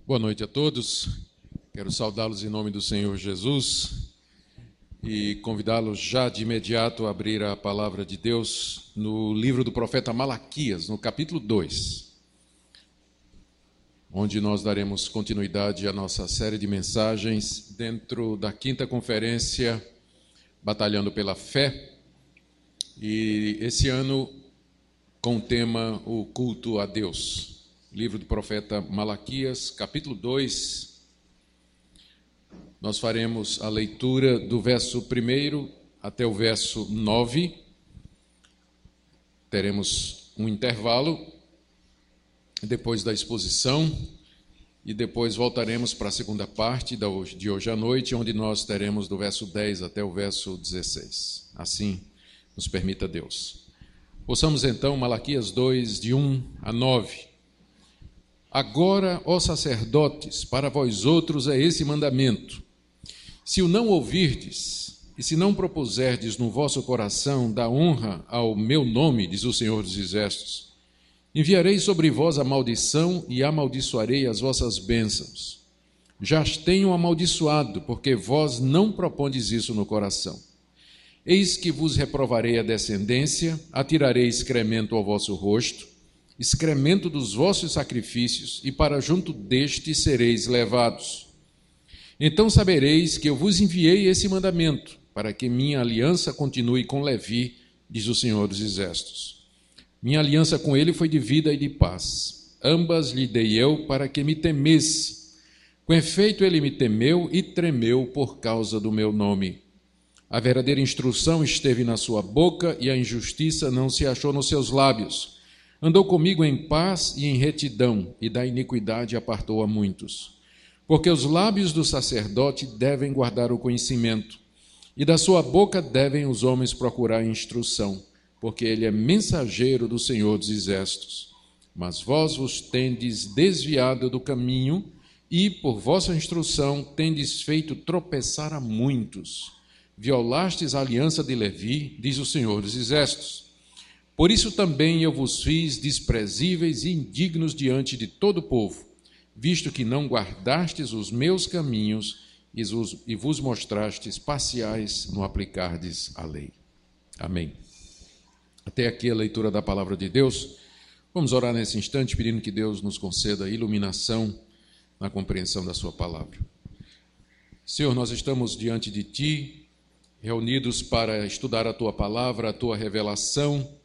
Boa noite a todos. Quero saudá-los em nome do Senhor Jesus e convidá-los já de imediato a abrir a palavra de Deus no livro do profeta Malaquias, no capítulo 2, onde nós daremos continuidade à nossa série de mensagens dentro da 5ª conferência Batalhando pela Fé, e esse ano com o tema O Culto a Deus. Livro do profeta Malaquias, capítulo 2, nós faremos a leitura do verso 1 até o verso 9, teremos um intervalo depois da exposição e depois voltaremos para a segunda parte de hoje à noite, onde nós teremos do verso 10 até o verso 16, assim nos permita Deus. Ouçamos então Malaquias 2, de 1 a 9. Agora, ó sacerdotes, para vós outros é esse mandamento: se o não ouvirdes, e se não propuserdes no vosso coração dar honra ao meu nome, diz o Senhor dos Exércitos, enviarei sobre vós a maldição e amaldiçoarei as vossas bênçãos. Já as tenho amaldiçoado, porque vós não propondes isso no coração. Eis que vos reprovarei a descendência, atirarei excremento ao vosso rosto, excremento dos vossos sacrifícios, e para junto deste sereis levados. Então sabereis que eu vos enviei esse mandamento, para que minha aliança continue com Levi, diz o Senhor dos Exércitos. Minha aliança com ele foi de vida e de paz. Ambas lhe dei eu para que me temesse. Com efeito, ele me temeu e tremeu por causa do meu nome. A verdadeira instrução esteve na sua boca e a injustiça não se achou nos seus lábios. Andou comigo em paz e em retidão, e da iniquidade apartou a muitos. Porque os lábios do sacerdote devem guardar o conhecimento, e da sua boca devem os homens procurar instrução, porque ele é mensageiro do Senhor dos Exércitos. Mas vós vos tendes desviado do caminho, e, por vossa instrução, tendes feito tropeçar a muitos. Violastes a aliança de Levi, diz o Senhor dos Exércitos. Por isso também eu vos fiz desprezíveis e indignos diante de todo o povo, visto que não guardastes os meus caminhos e vos mostrastes parciais no aplicardes a lei. Amém. Até aqui a leitura da palavra de Deus. Vamos orar nesse instante, pedindo que Deus nos conceda iluminação na compreensão da sua palavra. Senhor, nós estamos diante de Ti, reunidos para estudar a Tua palavra, a Tua revelação.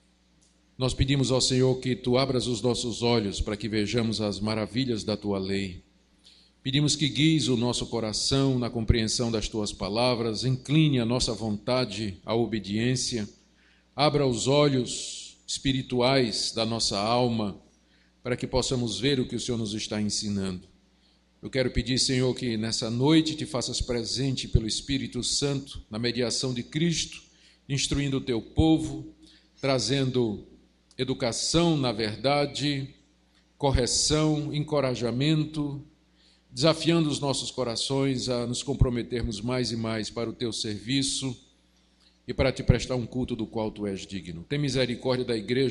Nós pedimos ao Senhor que Tu abras os nossos olhos para que vejamos as maravilhas da Tua lei. Pedimos que guies o nosso coração na compreensão das Tuas palavras, incline a nossa vontade à obediência, abra os olhos espirituais da nossa alma para que possamos ver o que o Senhor nos está ensinando. Eu quero pedir, Senhor, que nessa noite Te faças presente pelo Espírito Santo, na mediação de Cristo, instruindo o Teu povo, trazendo educação na verdade, correção, encorajamento, desafiando os nossos corações a nos comprometermos mais e mais para o Teu serviço e para Te prestar um culto do qual Tu és digno. Tem misericórdia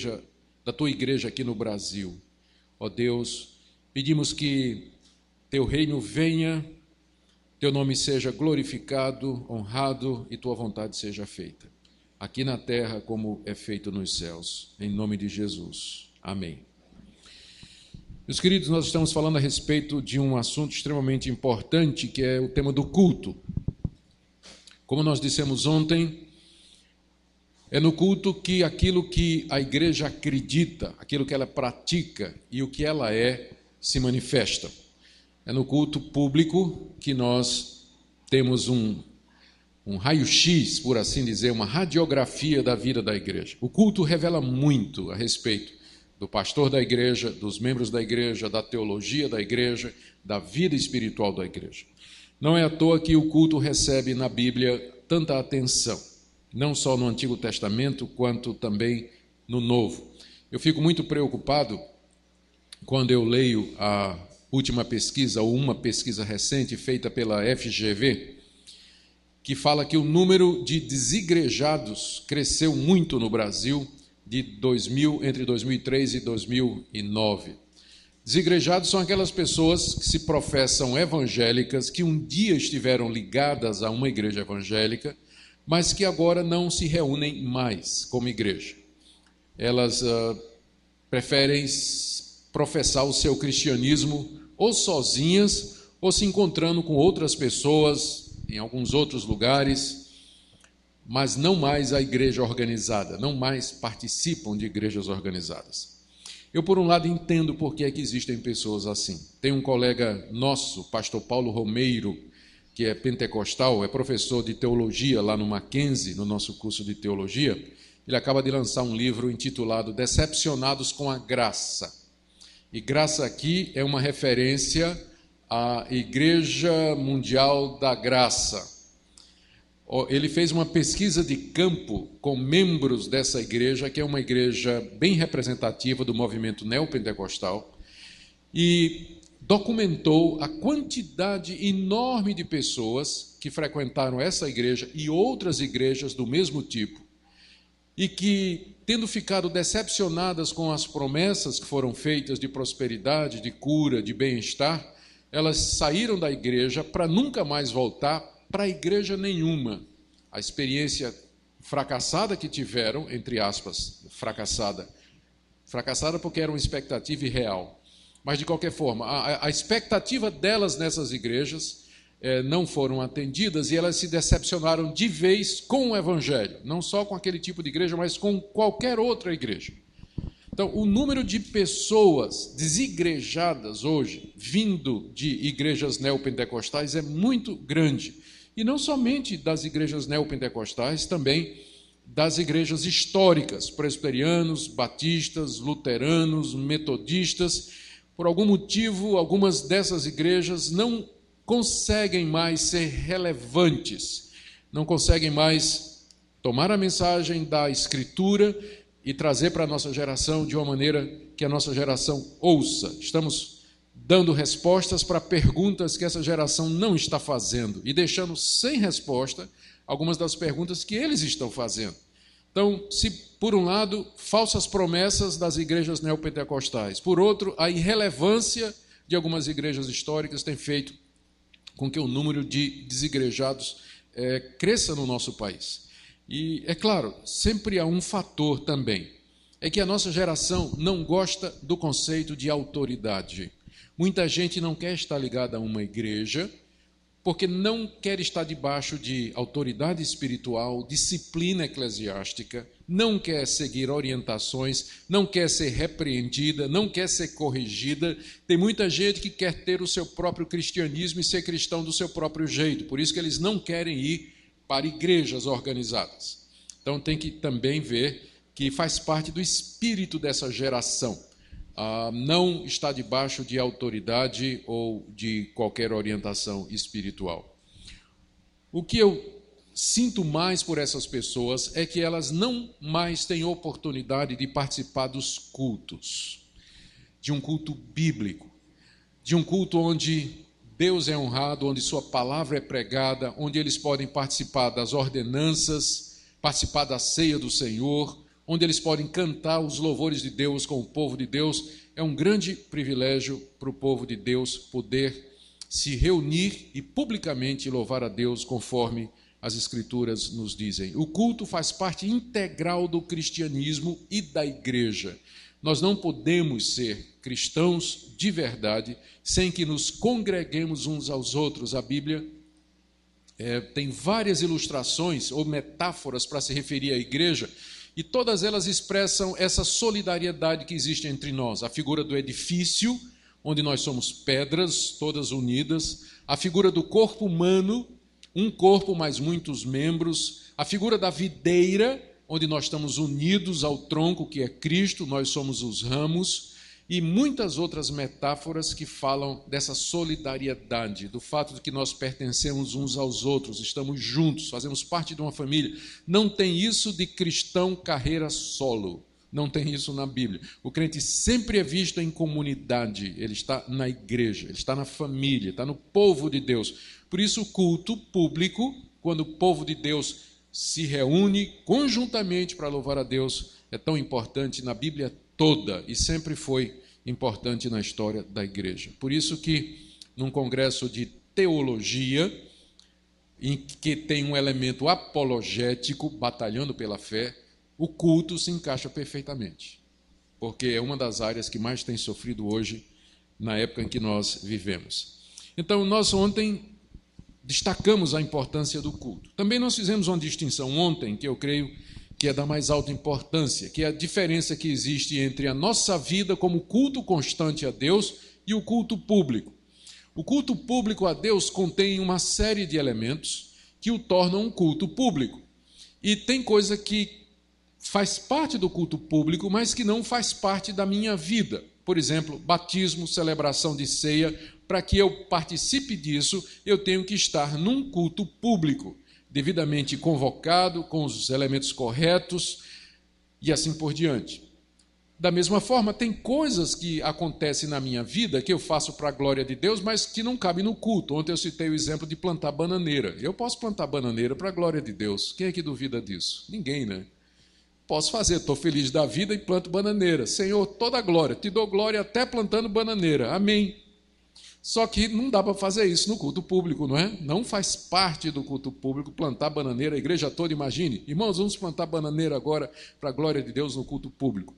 da Tua igreja aqui no Brasil. Ó Deus, pedimos que Teu reino venha, Teu nome seja glorificado, honrado e Tua vontade seja feita, aqui na terra como é feito nos céus, em nome de Jesus. Amém. Meus queridos, nós estamos falando a respeito de um assunto extremamente importante, que é o tema do culto. Como nós dissemos ontem, é no culto que aquilo que a igreja acredita, aquilo que ela pratica e o que ela é, se manifesta. É no culto público que nós temos um raio-x, por assim dizer, uma radiografia da vida da igreja. O culto revela muito a respeito do pastor da igreja, dos membros da igreja, da teologia da igreja, da vida espiritual da igreja. Não é à toa que o culto recebe na Bíblia tanta atenção, não só no Antigo Testamento, quanto também no Novo. Eu fico muito preocupado quando eu leio a última pesquisa, ou uma pesquisa recente feita pela FGV, que fala que o número de desigrejados cresceu muito no Brasil entre 2003 e 2009. Desigrejados são aquelas pessoas que se professam evangélicas, que um dia estiveram ligadas a uma igreja evangélica, mas que agora não se reúnem mais como igreja. Elas preferem professar o seu cristianismo ou sozinhas, ou se encontrando com outras pessoas em alguns outros lugares, mas não mais a igreja organizada, não mais participam de igrejas organizadas. Eu, por um lado, entendo por que é que existem pessoas assim. Tem um colega nosso, pastor Paulo Romeiro, que é pentecostal, é professor de teologia lá no Mackenzie, no nosso curso de teologia. Ele acaba de lançar um livro intitulado Decepcionados com a Graça. E graça aqui é uma referência à Igreja Mundial da Graça. Ele fez uma pesquisa de campo com membros dessa igreja, que é uma igreja bem representativa do movimento neopentecostal, e documentou a quantidade enorme de pessoas que frequentaram essa igreja e outras igrejas do mesmo tipo, e que, tendo ficado decepcionadas com as promessas que foram feitas de prosperidade, de cura, de bem-estar, elas saíram da igreja para nunca mais voltar para a igreja nenhuma. A experiência fracassada que tiveram, entre aspas, fracassada porque era uma expectativa irreal, mas de qualquer forma, a expectativa delas nessas igrejas não foram atendidas e elas se decepcionaram de vez com o evangelho, não só com aquele tipo de igreja, mas com qualquer outra igreja. Então, o número de pessoas desigrejadas hoje, vindo de igrejas neopentecostais, é muito grande. E não somente das igrejas neopentecostais, também das igrejas históricas, presbiterianos, batistas, luteranos, metodistas. Por algum motivo, algumas dessas igrejas não conseguem mais ser relevantes, não conseguem mais tomar a mensagem da Escritura e trazer para a nossa geração de uma maneira que a nossa geração ouça. Estamos dando respostas para perguntas que essa geração não está fazendo e deixando sem resposta algumas das perguntas que eles estão fazendo. Então, se por um lado, falsas promessas das igrejas neopentecostais, por outro, a irrelevância de algumas igrejas históricas tem feito com que o número de desigrejados cresça no nosso país. E, é claro, sempre há um fator também, é que a nossa geração não gosta do conceito de autoridade. Muita gente não quer estar ligada a uma igreja porque não quer estar debaixo de autoridade espiritual, disciplina eclesiástica, não quer seguir orientações, não quer ser repreendida, não quer ser corrigida. Tem muita gente que quer ter o seu próprio cristianismo e ser cristão do seu próprio jeito, por isso que eles não querem ir para igrejas organizadas. Então tem que também ver que faz parte do espírito dessa geração. Não está debaixo de autoridade ou de qualquer orientação espiritual. O que eu sinto mais por essas pessoas é que elas não mais têm oportunidade de participar dos cultos, de um culto bíblico, de um culto onde Deus é honrado, onde sua palavra é pregada, onde eles podem participar das ordenanças, participar da ceia do Senhor, onde eles podem cantar os louvores de Deus com o povo de Deus. É um grande privilégio para o povo de Deus poder se reunir e publicamente louvar a Deus conforme as Escrituras nos dizem. O culto faz parte integral do cristianismo e da igreja. Nós não podemos ser cristãos de verdade sem que nos congreguemos uns aos outros. A Bíblia tem várias ilustrações ou metáforas para se referir à igreja, e todas elas expressam essa solidariedade que existe entre nós. A figura do edifício, onde nós somos pedras, todas unidas. A figura do corpo humano, um corpo, mas muitos membros. A figura da videira, onde nós estamos unidos ao tronco que é Cristo, nós somos os ramos. E muitas outras metáforas que falam dessa solidariedade, do fato de que nós pertencemos uns aos outros, estamos juntos, fazemos parte de uma família. Não tem isso de cristão carreira solo, não tem isso na Bíblia. O crente sempre é visto em comunidade, ele está na igreja, ele está na família, está no povo de Deus. Por isso o culto público, quando o povo de Deus se reúne conjuntamente para louvar a Deus, é tão importante na Bíblia toda, e sempre foi importante na história da igreja. Por isso que, num congresso de teologia, em que tem um elemento apologético, batalhando pela fé, o culto se encaixa perfeitamente, porque é uma das áreas que mais tem sofrido hoje, na época em que nós vivemos. Então, nós ontem destacamos a importância do culto. Também nós fizemos uma distinção ontem, que eu creio que é da mais alta importância, que é a diferença que existe entre a nossa vida como culto constante a Deus e o culto público. O culto público a Deus contém uma série de elementos que o tornam um culto público. E tem coisa que faz parte do culto público, mas que não faz parte da minha vida. Por exemplo, batismo, celebração de ceia. Para que eu participe disso, eu tenho que estar num culto público, devidamente convocado, com os elementos corretos e assim por diante. Da mesma forma, tem coisas que acontecem na minha vida que eu faço para a glória de Deus, mas que não cabem no culto. Ontem eu citei o exemplo de plantar bananeira. Eu posso plantar bananeira para a glória de Deus. Quem é que duvida disso? Ninguém, né? Posso fazer, estou feliz da vida e planto bananeira. Senhor, toda a glória, te dou glória até plantando bananeira. Amém. Só que não dá para fazer isso no culto público, não é? Não faz parte do culto público plantar bananeira, a igreja toda, imagine. Irmãos, vamos plantar bananeira agora para a glória de Deus no culto público.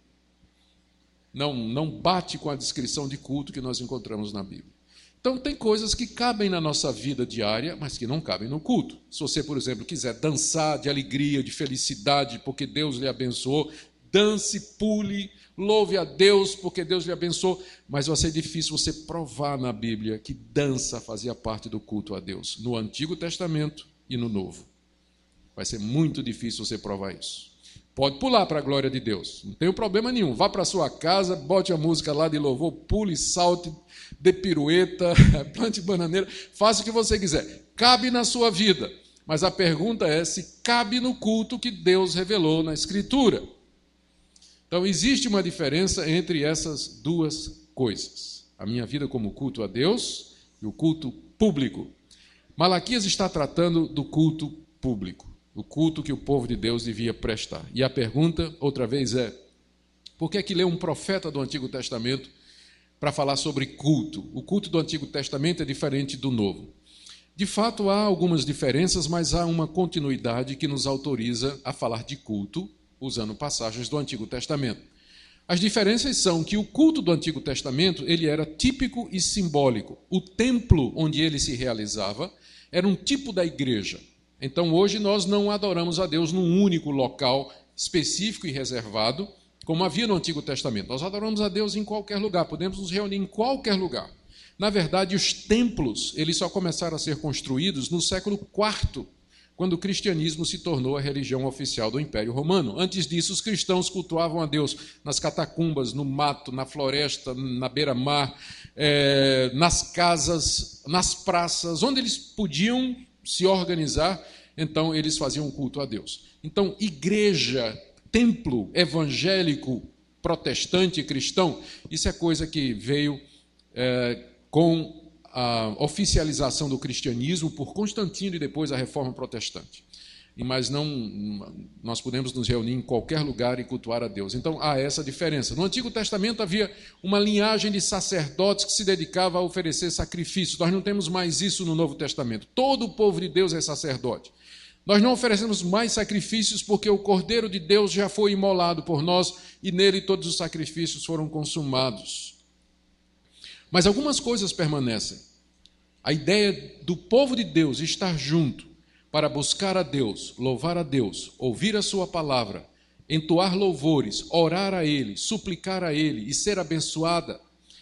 Não bate com a descrição de culto que nós encontramos na Bíblia. Então, tem coisas que cabem na nossa vida diária, mas que não cabem no culto. Se você, por exemplo, quiser dançar de alegria, de felicidade, porque Deus lhe abençoou, dance, pule, louve a Deus, porque Deus lhe abençoou, mas vai ser difícil você provar na Bíblia que dança fazia parte do culto a Deus, no Antigo Testamento e no Novo. Vai ser muito difícil você provar isso. Pode pular para a glória de Deus, não tem problema nenhum. Vá para a sua casa, bote a música lá de louvor, pule, salte, dê pirueta, plante bananeira, faça o que você quiser. Cabe na sua vida, mas a pergunta é se cabe no culto que Deus revelou na Escritura. Então, existe uma diferença entre essas duas coisas. A minha vida como culto a Deus e o culto público. Malaquias está tratando do culto público, o culto que o povo de Deus devia prestar. E a pergunta, outra vez, é: por que é que lê um profeta do Antigo Testamento para falar sobre culto? O culto do Antigo Testamento é diferente do Novo. De fato, há algumas diferenças, mas há uma continuidade que nos autoriza a falar de culto usando passagens do Antigo Testamento. As diferenças são que o culto do Antigo Testamento ele era típico e simbólico. O templo onde ele se realizava era um tipo da igreja. Então, hoje nós não adoramos a Deus num único local específico e reservado, como havia no Antigo Testamento. Nós adoramos a Deus em qualquer lugar, podemos nos reunir em qualquer lugar. Na verdade, os templos eles só começaram a ser construídos no século IV, quando o cristianismo se tornou a religião oficial do Império Romano. Antes disso, os cristãos cultuavam a Deus nas catacumbas, no mato, na floresta, na beira-mar, nas casas, nas praças, onde eles podiam se organizar, então eles faziam culto a Deus. Então, igreja, templo evangélico, protestante, cristão, isso é coisa que veio com a oficialização do cristianismo por Constantino e depois a Reforma Protestante. Mas nós podemos nos reunir em qualquer lugar e cultuar a Deus. Então, há essa diferença. No Antigo Testamento havia uma linhagem de sacerdotes que se dedicava a oferecer sacrifícios. Nós não temos mais isso no Novo Testamento. Todo o povo de Deus é sacerdote. Nós não oferecemos mais sacrifícios porque o Cordeiro de Deus já foi imolado por nós e nele todos os sacrifícios foram consumados. Mas algumas coisas permanecem. A ideia do povo de Deus estar junto para buscar a Deus, louvar a Deus, ouvir a sua palavra, entoar louvores, orar a Ele, suplicar a Ele e ser abençoado,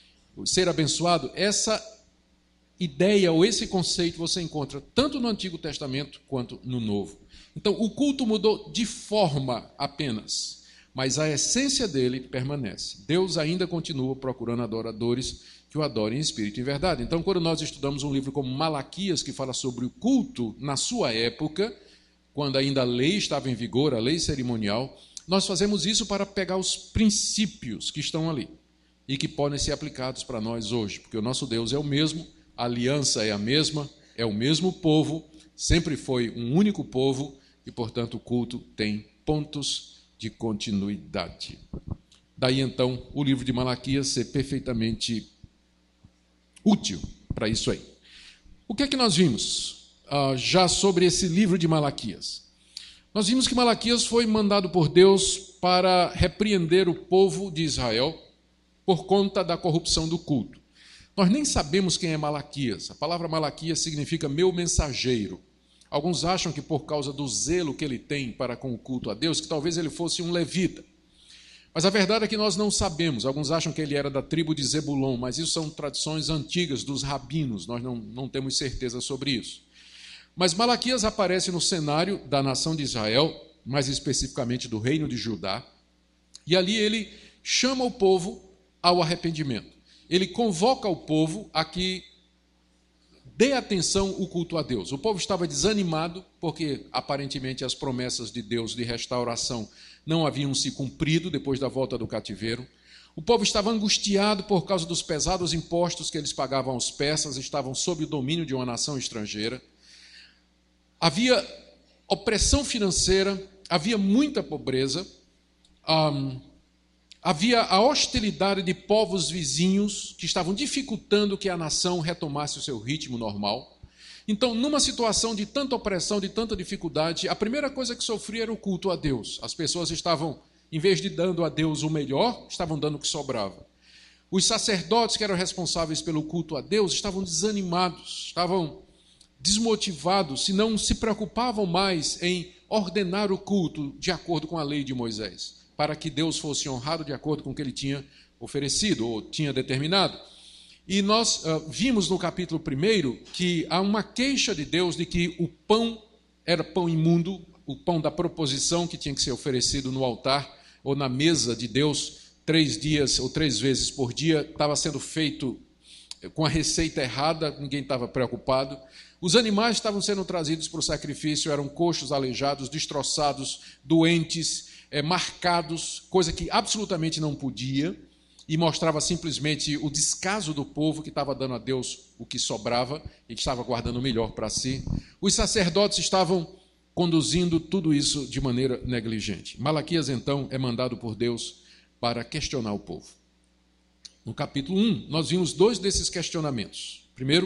essa ideia ou esse conceito você encontra tanto no Antigo Testamento quanto no Novo. Então, o culto mudou de forma apenas, mas a essência dele permanece. Deus ainda continua procurando adoradores que o adorem em espírito e em verdade. Então, quando nós estudamos um livro como Malaquias, que fala sobre o culto na sua época, quando ainda a lei estava em vigor, a lei cerimonial, nós fazemos isso para pegar os princípios que estão ali e que podem ser aplicados para nós hoje, porque o nosso Deus é o mesmo, a aliança é a mesma, é o mesmo povo, sempre foi um único povo e, portanto, o culto tem pontos de continuidade. Daí então o livro de Malaquias ser perfeitamente útil para isso aí. O que é que nós vimos já sobre esse livro de Malaquias? Nós vimos que Malaquias foi mandado por Deus para repreender o povo de Israel por conta da corrupção do culto. Nós nem sabemos quem é Malaquias. A palavra Malaquias significa meu mensageiro. Alguns acham que por causa do zelo que ele tem para com o culto a Deus, que talvez ele fosse um levita. Mas a verdade é que nós não sabemos. Alguns acham que ele era da tribo de Zebulon, mas isso são tradições antigas dos rabinos, nós não temos certeza sobre isso. Mas Malaquias aparece no cenário da nação de Israel, mais especificamente do reino de Judá, e ali ele chama o povo ao arrependimento. Ele convoca o povo a que dê atenção ao culto a Deus. O povo estava desanimado, porque aparentemente as promessas de Deus de restauração não haviam se cumprido depois da volta do cativeiro. O povo estava angustiado por causa dos pesados impostos que eles pagavam aos persas, estavam sob o domínio de uma nação estrangeira. Havia opressão financeira, havia muita pobreza, havia a hostilidade de povos vizinhos que estavam dificultando que a nação retomasse o seu ritmo normal. Então, numa situação de tanta opressão, de tanta dificuldade, a primeira coisa que sofria era o culto a Deus. As pessoas estavam, em vez de dando a Deus o melhor, estavam dando o que sobrava. Os sacerdotes que eram responsáveis pelo culto a Deus estavam desanimados, estavam desmotivados, se não se preocupavam mais em ordenar o culto de acordo com a lei de Moisés, para que Deus fosse honrado de acordo com o que ele tinha oferecido ou tinha determinado. E nós vimos no capítulo 1 que há uma queixa de Deus de que o pão era pão imundo, o pão da proposição que tinha que ser oferecido no altar ou na mesa de Deus 3 dias ou 3 vezes por dia, estava sendo feito com a receita errada, ninguém estava preocupado. Os animais estavam sendo trazidos para o sacrifício, eram coxos, aleijados, destroçados, doentes, marcados, coisa que absolutamente não podia, e mostrava simplesmente o descaso do povo que estava dando a Deus o que sobrava e que estava guardando o melhor para si. Os sacerdotes estavam conduzindo tudo isso de maneira negligente. Malaquias, então, é mandado por Deus para questionar o povo. No capítulo 1, nós vimos 2 desses questionamentos. Primeiro,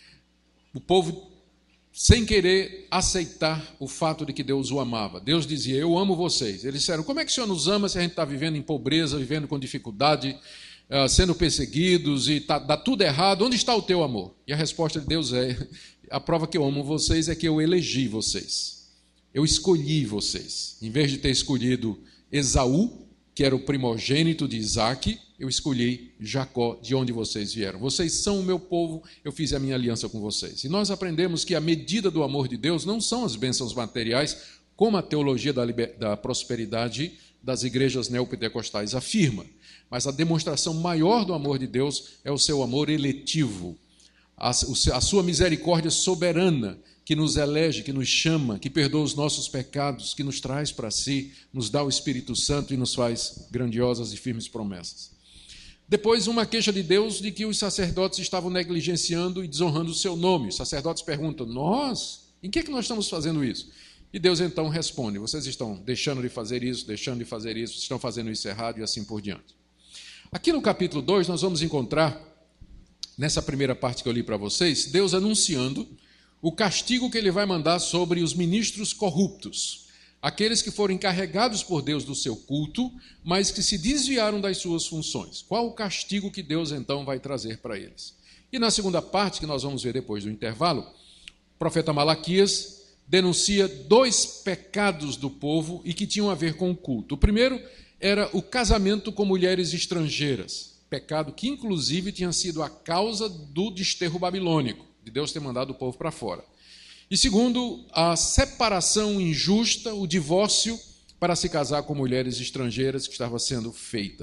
o povo, sem querer aceitar o fato de que Deus o amava. Deus dizia, eu amo vocês. Eles disseram, como é que o Senhor nos ama se a gente está vivendo em pobreza, vivendo com dificuldade, sendo perseguidos e dá tudo errado? Onde está o teu amor? E a resposta de Deus é, a prova que eu amo vocês é que eu elegi vocês. Eu escolhi vocês. Em vez de ter escolhido Esaú, que era o primogênito de Isaque, eu escolhi Jacó, de onde vocês vieram. Vocês são o meu povo, eu fiz a minha aliança com vocês. E nós aprendemos que a medida do amor de Deus não são as bênçãos materiais, como a teologia da prosperidade das igrejas neopentecostais afirma. Mas a demonstração maior do amor de Deus é o seu amor eletivo, a sua misericórdia soberana, que nos elege, que nos chama, que perdoa os nossos pecados, que nos traz para si, nos dá o Espírito Santo e nos faz grandiosas e firmes promessas. Depois, uma queixa de Deus de que os sacerdotes estavam negligenciando e desonrando o seu nome. Os sacerdotes perguntam, nós? Em que nós estamos fazendo isso? E Deus então responde, vocês estão deixando de fazer isso, estão fazendo isso errado e assim por diante. Aqui no capítulo 2, nós vamos encontrar, nessa primeira parte que eu li para vocês, Deus anunciando o castigo que ele vai mandar sobre os ministros corruptos, aqueles que foram encarregados por Deus do seu culto, mas que se desviaram das suas funções. Qual o castigo que Deus então vai trazer para eles? E na segunda parte, que nós vamos ver depois do intervalo, o profeta Malaquias denuncia 2 pecados do povo e que tinham a ver com o culto. O primeiro era o casamento com mulheres estrangeiras, pecado que inclusive tinha sido a causa do desterro babilônico, de Deus ter mandado o povo para fora. E segundo, a separação injusta, o divórcio para se casar com mulheres estrangeiras que estava sendo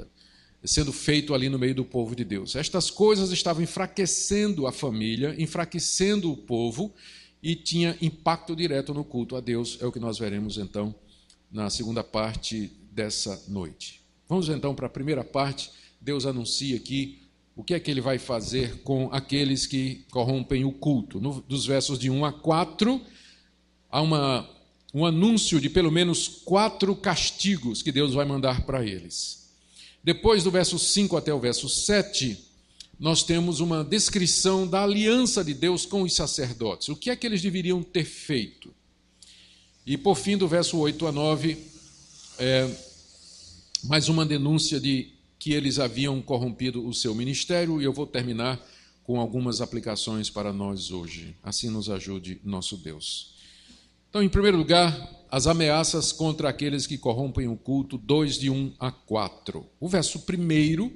feito ali no meio do povo de Deus. Estas coisas estavam enfraquecendo a família, enfraquecendo o povo e tinha impacto direto no culto a Deus. É o que nós veremos então na segunda parte dessa noite. Vamos então para a primeira parte. Deus anuncia aqui o que é que ele vai fazer com aqueles que corrompem o culto. Dos versos de 1 a 4, há um anúncio de pelo menos 4 castigos que Deus vai mandar para eles. Depois do verso 5 até o verso 7, nós temos uma descrição da aliança de Deus com os sacerdotes. O que é que eles deveriam ter feito? E por fim, do verso 8 a 9, mais uma denúncia de que eles haviam corrompido o seu ministério, e eu vou terminar com algumas aplicações para nós hoje. Assim nos ajude nosso Deus. Então, em primeiro lugar, as ameaças contra aqueles que corrompem o culto, 2, de 1 a 4. O verso 1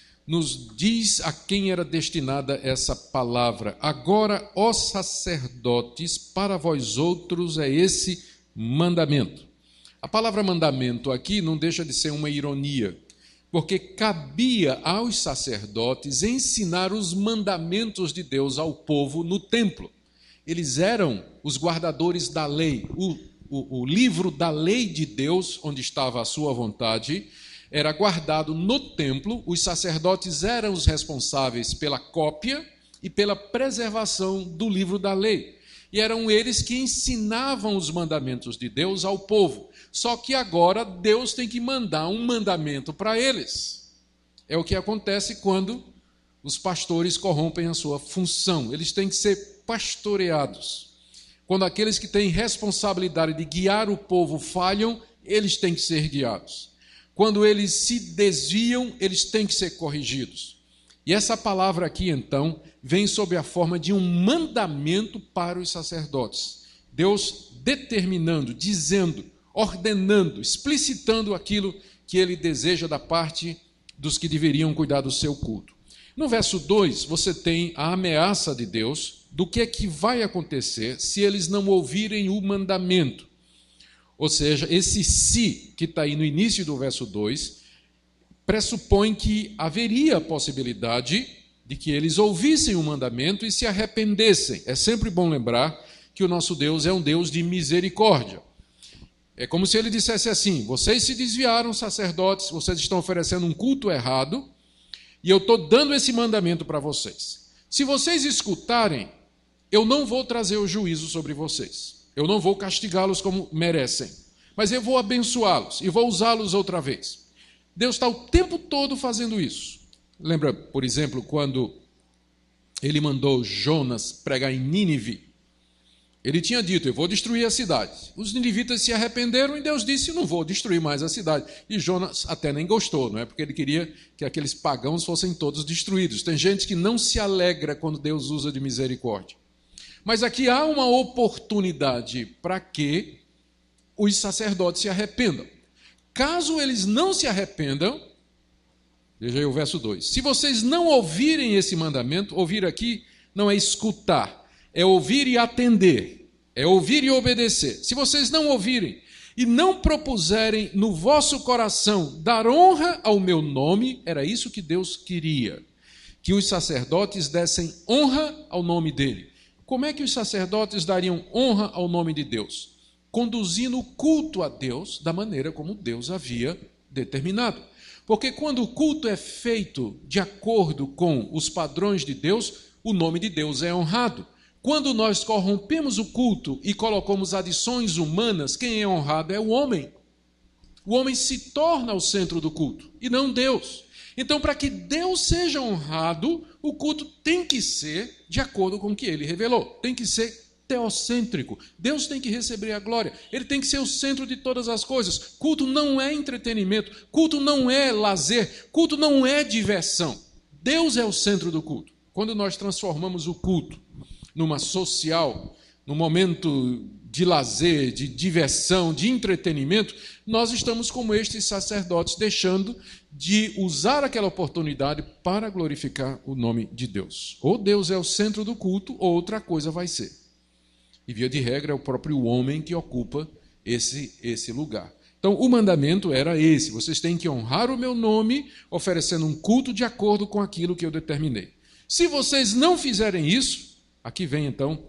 nos diz a quem era destinada essa palavra. Agora, ó sacerdotes, para vós outros é esse mandamento. A palavra mandamento aqui não deixa de ser uma ironia, porque cabia aos sacerdotes ensinar os mandamentos de Deus ao povo no templo. Eles eram os guardadores da lei. O livro da lei de Deus, onde estava a sua vontade, era guardado no templo. Os sacerdotes eram os responsáveis pela cópia e pela preservação do livro da lei. E eram eles que ensinavam os mandamentos de Deus ao povo. Só que agora Deus tem que mandar um mandamento para eles. É o que acontece quando os pastores corrompem a sua função. Eles têm que ser pastoreados. Quando aqueles que têm responsabilidade de guiar o povo falham, eles têm que ser guiados. Quando eles se desviam, eles têm que ser corrigidos. E essa palavra aqui, então, vem sob a forma de um mandamento para os sacerdotes. Deus determinando, dizendo, ordenando, explicitando aquilo que ele deseja da parte dos que deveriam cuidar do seu culto. No verso 2, você tem a ameaça de Deus do que é que vai acontecer se eles não ouvirem o mandamento. Ou seja, esse se que está aí no início do verso 2, pressupõe que haveria a possibilidade de que eles ouvissem o mandamento e se arrependessem. É sempre bom lembrar que o nosso Deus é um Deus de misericórdia. É como se ele dissesse assim: vocês se desviaram, sacerdotes, vocês estão oferecendo um culto errado, e eu estou dando esse mandamento para vocês. Se vocês escutarem, eu não vou trazer o juízo sobre vocês. Eu não vou castigá-los como merecem. Mas eu vou abençoá-los e vou usá-los outra vez. Deus está o tempo todo fazendo isso. Lembra, por exemplo, quando ele mandou Jonas pregar em Nínive? Ele tinha dito: eu vou destruir a cidade. Os ninivitas se arrependeram e Deus disse: não vou destruir mais a cidade. E Jonas até nem gostou, não é? Porque ele queria que aqueles pagãos fossem todos destruídos. Tem gente que não se alegra quando Deus usa de misericórdia. Mas aqui há uma oportunidade para que os sacerdotes se arrependam. Caso eles não se arrependam, veja aí o verso 2. Se vocês não ouvirem esse mandamento, ouvir aqui não é escutar, é ouvir e atender, é ouvir e obedecer. Se vocês não ouvirem e não propuserem no vosso coração dar honra ao meu nome, era isso que Deus queria, que os sacerdotes dessem honra ao nome dele. Como é que os sacerdotes dariam honra ao nome de Deus? Conduzindo o culto a Deus da maneira como Deus havia determinado. Porque quando o culto é feito de acordo com os padrões de Deus, o nome de Deus é honrado. Quando nós corrompemos o culto e colocamos adições humanas, quem é honrado é o homem. O homem se torna o centro do culto e não Deus. Então, para que Deus seja honrado, o culto tem que ser de acordo com o que ele revelou. Tem que ser teocêntrico. Deus tem que receber a glória. Ele tem que ser o centro de todas as coisas. Culto não é entretenimento. Culto não é lazer. Culto não é diversão. Deus é o centro do culto. Quando nós transformamos o culto numa social, num momento de lazer, de diversão, de entretenimento, nós estamos como estes sacerdotes, deixando de usar aquela oportunidade para glorificar o nome de Deus. Ou Deus é o centro do culto, ou outra coisa vai ser. E, via de regra, é o próprio homem que ocupa esse lugar. Então, o mandamento era esse: vocês têm que honrar o meu nome, oferecendo um culto de acordo com aquilo que eu determinei. Se vocês não fizerem isso, aqui vem então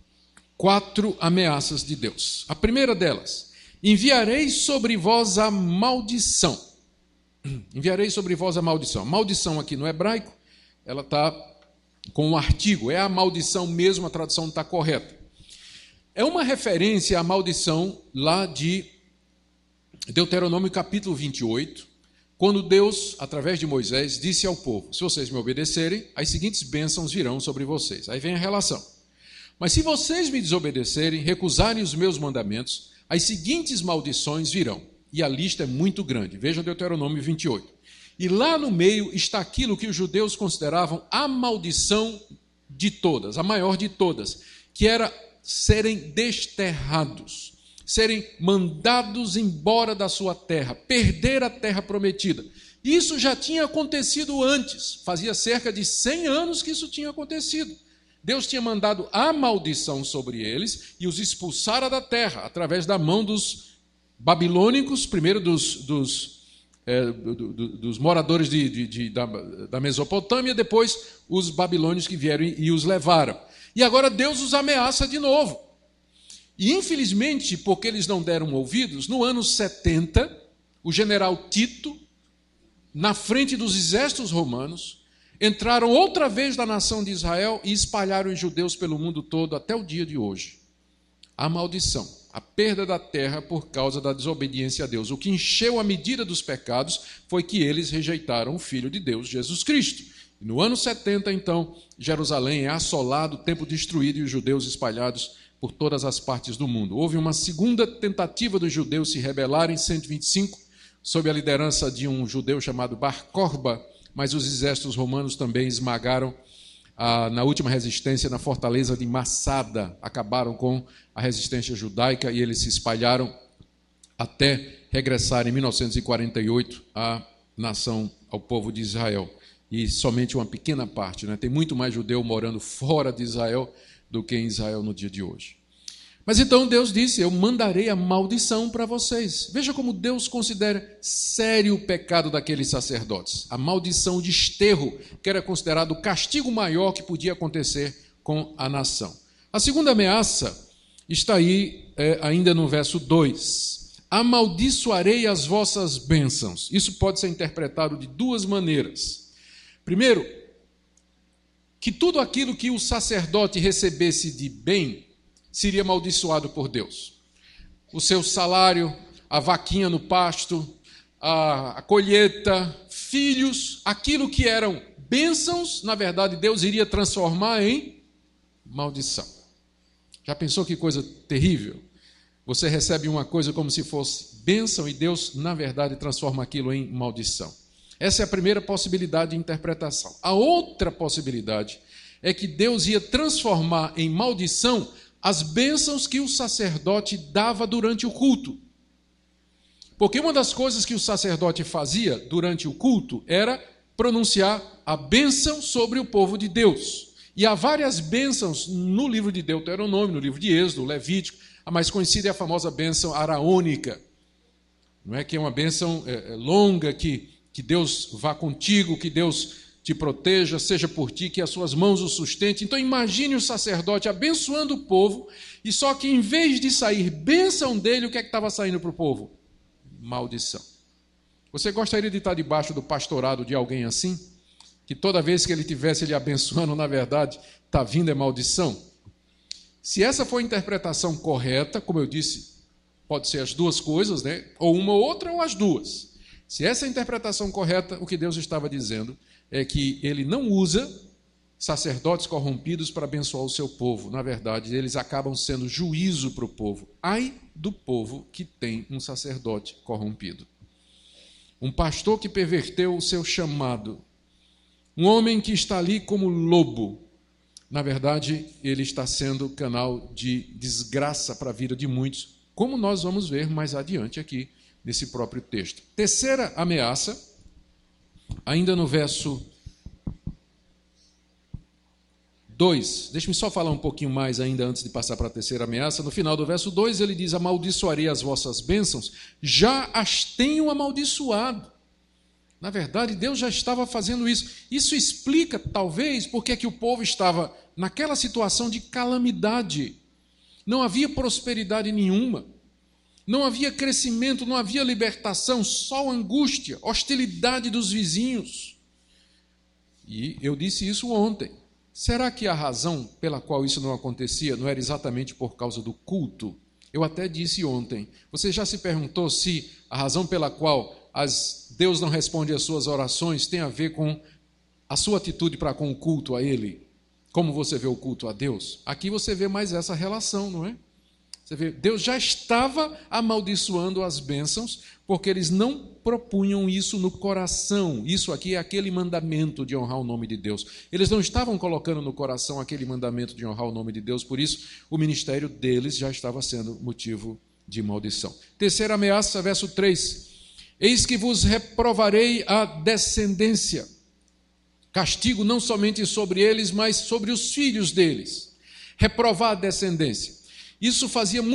4 ameaças de Deus. A primeira delas: enviarei sobre vós a maldição. Enviarei sobre vós a maldição. Maldição aqui no hebraico, ela está com um artigo, é a maldição mesmo, a tradução não está correta. É uma referência à maldição lá de Deuteronômio capítulo 28, quando Deus, através de Moisés, disse ao povo: se vocês me obedecerem, as seguintes bênçãos virão sobre vocês. Aí vem a relação. Mas se vocês me desobedecerem, recusarem os meus mandamentos, as seguintes maldições virão. E a lista é muito grande. Veja Deuteronômio 28. E lá no meio está aquilo que os judeus consideravam a maldição de todas, a maior de todas, que era serem desterrados, serem mandados embora da sua terra, perder a terra prometida. Isso já tinha acontecido antes, fazia cerca de 100 anos que isso tinha acontecido. Deus tinha mandado a maldição sobre eles e os expulsara da terra, através da mão dos babilônicos, primeiro dos moradores da Mesopotâmia, depois os babilônios que vieram e os levaram. E agora Deus os ameaça de novo. E infelizmente, porque eles não deram ouvidos, no ano 70, o general Tito, na frente dos exércitos romanos, entraram outra vez na nação de Israel e espalharam os judeus pelo mundo todo até o dia de hoje. A maldição, a perda da terra por causa da desobediência a Deus. O que encheu a medida dos pecados foi que eles rejeitaram o Filho de Deus, Jesus Cristo. E no ano 70, então, Jerusalém é assolado, o templo destruído e os judeus espalhados por todas as partes do mundo. Houve uma segunda tentativa dos judeus se rebelarem em 125, sob a liderança de um judeu chamado Bar Corba, mas os exércitos romanos também esmagaram na última resistência na fortaleza de Massada, acabaram com a resistência judaica e eles se espalharam até regressar em 1948 à nação, ao povo de Israel. E somente uma pequena parte, né? Tem muito mais judeu morando fora de Israel do que em Israel no dia de hoje. Mas então Deus disse: eu mandarei a maldição para vocês. Veja como Deus considera sério o pecado daqueles sacerdotes. A maldição de esterro, que era considerado o castigo maior que podia acontecer com a nação. A segunda ameaça está aí ainda no verso 2. Amaldiçoarei as vossas bênçãos. Isso pode ser interpretado de duas maneiras. Primeiro, que tudo aquilo que o sacerdote recebesse de bem seria amaldiçoado por Deus. O seu salário, a vaquinha no pasto, a colheita, filhos, aquilo que eram bênçãos, na verdade Deus iria transformar em maldição. Já pensou que coisa terrível? Você recebe uma coisa como se fosse bênção e Deus, na verdade, transforma aquilo em maldição. Essa é a primeira possibilidade de interpretação. A outra possibilidade é que Deus ia transformar em maldição as bênçãos que o sacerdote dava durante o culto. Porque uma das coisas que o sacerdote fazia durante o culto era pronunciar a bênção sobre o povo de Deus. E há várias bênçãos no livro de Deuteronômio, no livro de Êxodo, Levítico. A mais conhecida é a famosa bênção araônica. Não é que é uma bênção longa, que Deus vá contigo, que Deus te proteja, seja por ti, que as suas mãos o sustentem. Então imagine o sacerdote abençoando o povo, e só que em vez de sair bênção dele, o que é que estava saindo para o povo? Maldição. Você gostaria de estar debaixo do pastorado de alguém assim? Que toda vez que ele estivesse ele abençoando, na verdade, está vindo é maldição? Se essa for a interpretação correta, como eu disse, pode ser as duas coisas, né? Ou uma ou outra, ou as duas. Se essa é a interpretação correta, o que Deus estava dizendo é que ele não usa sacerdotes corrompidos para abençoar o seu povo. Na verdade, eles acabam sendo juízo para o povo. Ai do povo que tem um sacerdote corrompido. Um pastor que perverteu o seu chamado. Um homem que está ali como lobo. Na verdade, ele está sendo canal de desgraça para a vida de muitos, como nós vamos ver mais adiante aqui nesse próprio texto. Terceira ameaça, ainda no verso 2, deixe-me só falar um pouquinho mais ainda antes de passar para a terceira ameaça. No final do verso 2 ele diz: amaldiçoarei as vossas bênçãos, já as tenho amaldiçoado. Na verdade, Deus já estava fazendo isso. Isso explica, talvez, porque que o povo estava naquela situação de calamidade. Não havia prosperidade nenhuma. Não havia crescimento, não havia libertação, só angústia, hostilidade dos vizinhos. E eu disse isso ontem. Será que a razão pela qual isso não acontecia não era exatamente por causa do culto? Eu até disse ontem. Você já se perguntou se a razão pela qual Deus não responde às suas orações tem a ver com a sua atitude para com o culto a Ele. Como você vê o culto a Deus? Aqui você vê mais essa relação, não é? Você vê, Deus já estava amaldiçoando as bênçãos, porque eles não propunham isso no coração. Isso aqui é aquele mandamento de honrar o nome de Deus. Eles não estavam colocando no coração aquele mandamento de honrar o nome de Deus, por isso o ministério deles já estava sendo motivo de maldição. Terceira ameaça, verso 3. Eis que vos reprovarei a descendência. Castigo não somente sobre eles, mas sobre os filhos deles. Reprovar a descendência. Isso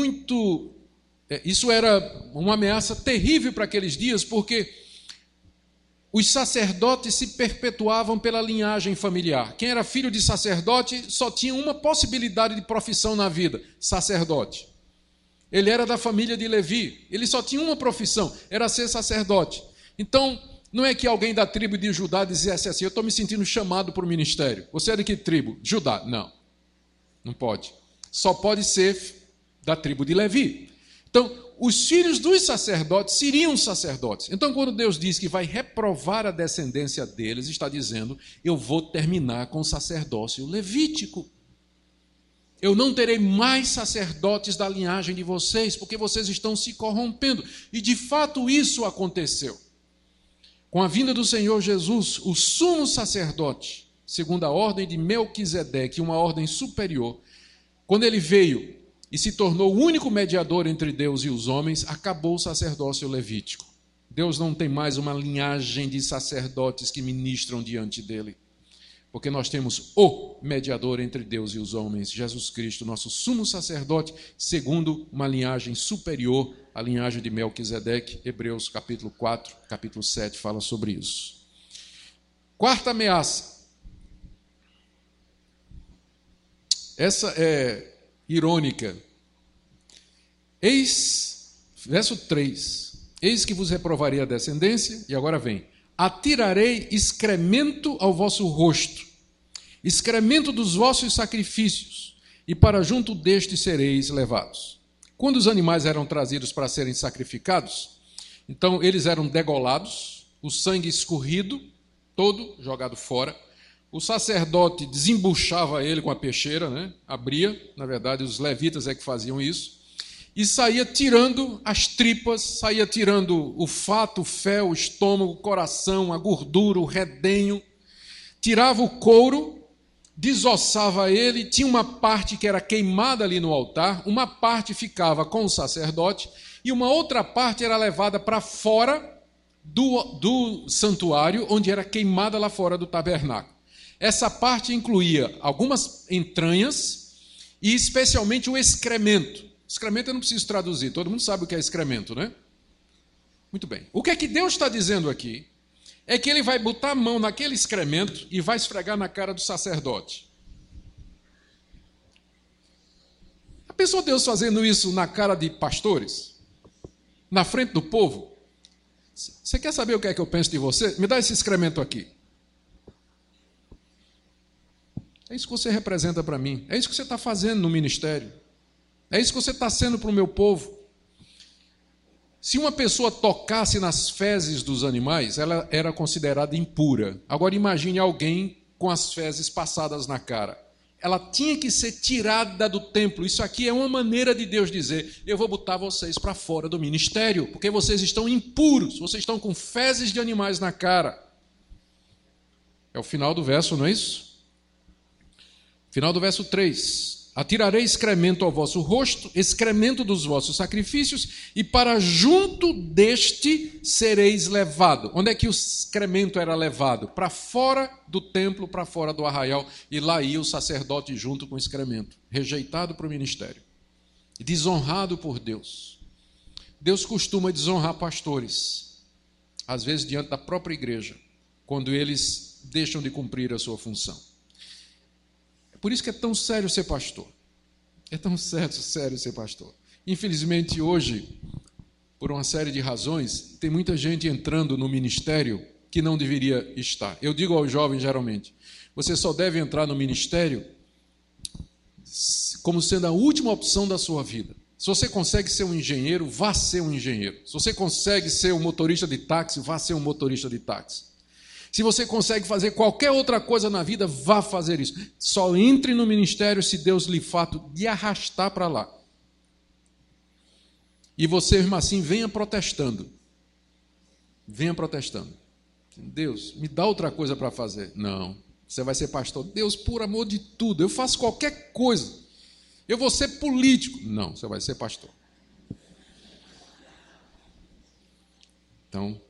era uma ameaça terrível para aqueles dias, porque os sacerdotes se perpetuavam pela linhagem familiar. Quem era filho de sacerdote só tinha uma possibilidade de profissão na vida: sacerdote. Ele era da família de Levi, ele só tinha uma profissão, era ser sacerdote. Então, não é que alguém da tribo de Judá dissesse assim: eu estou me sentindo chamado para o ministério. Você é de que tribo? Judá. Não, não pode. Só pode ser da tribo de Levi. Então, os filhos dos sacerdotes seriam sacerdotes. Então, quando Deus diz que vai reprovar a descendência deles, está dizendo: eu vou terminar com o sacerdócio levítico. Eu não terei mais sacerdotes da linhagem de vocês, porque vocês estão se corrompendo. E, de fato, isso aconteceu. Com a vinda do Senhor Jesus, o sumo sacerdote, segundo a ordem de Melquisedeque, uma ordem superior, quando ele veio e se tornou o único mediador entre Deus e os homens, acabou o sacerdócio levítico. Deus não tem mais uma linhagem de sacerdotes que ministram diante dele, porque nós temos o mediador entre Deus e os homens, Jesus Cristo, nosso sumo sacerdote, segundo uma linhagem superior, a linhagem de Melquisedeque. Hebreus capítulo 4, capítulo 7 fala sobre isso. Quarta ameaça. Essa é irônica. Verso 3. Eis que vos reprovarei a descendência, e agora vem: atirarei excremento ao vosso rosto, excremento dos vossos sacrifícios, e para junto deste sereis levados. Quando os animais eram trazidos para serem sacrificados, então eles eram degolados, o sangue escorrido, todo jogado fora. O sacerdote desembuchava ele com a peixeira, né? Abria, na verdade os levitas é que faziam isso, e saía tirando as tripas, saía tirando o fato, o fel, o estômago, o coração, a gordura, o redenho, tirava o couro, desossava ele, tinha uma parte que era queimada ali no altar, uma parte ficava com o sacerdote e uma outra parte era levada para fora do santuário, onde era queimada lá fora do tabernáculo. Essa parte incluía algumas entranhas e especialmente o excremento. Excremento eu não preciso traduzir, todo mundo sabe o que é excremento, né? Muito bem. O que é que Deus está dizendo aqui? É que ele vai botar a mão naquele excremento e vai esfregar na cara do sacerdote. Já pensou Deus fazendo isso na cara de pastores? Na frente do povo? Você quer saber o que é que eu penso de você? Me dá esse excremento aqui. É isso que você representa para mim. É isso que você está fazendo no ministério. É isso que você está sendo para o meu povo. Se uma pessoa tocasse nas fezes dos animais, ela era considerada impura. Agora imagine alguém com as fezes passadas na cara. Ela tinha que ser tirada do templo. Isso aqui é uma maneira de Deus dizer: eu vou botar vocês para fora do ministério, porque vocês estão impuros, vocês estão com fezes de animais na cara. É o final do verso, não é isso? Final do verso 3. Atirarei excremento ao vosso rosto, excremento dos vossos sacrifícios, e para junto deste sereis levado. Onde é que o excremento era levado? Para fora do templo, para fora do arraial, e lá ia o sacerdote junto com o excremento, rejeitado para o ministério, desonrado por Deus. Deus costuma desonrar pastores, às vezes diante da própria igreja, quando eles deixam de cumprir a sua função. Por isso que é tão sério ser pastor. É tão sério ser pastor. Infelizmente, hoje, por uma série de razões, tem muita gente entrando no ministério que não deveria estar. Eu digo aos jovens, geralmente, você só deve entrar no ministério como sendo a última opção da sua vida. Se você consegue ser um engenheiro, vá ser um engenheiro. Se você consegue ser um motorista de táxi, vá ser um motorista de táxi. Se você consegue fazer qualquer outra coisa na vida, vá fazer isso. Só entre no ministério se Deus lhe fato de arrastar para lá. E você, mesmo assim, venha protestando. Venha protestando. Deus, me dá outra coisa para fazer. Não, você vai ser pastor. Deus, por amor de tudo, eu faço qualquer coisa. Eu vou ser político. Não, você vai ser pastor. Então,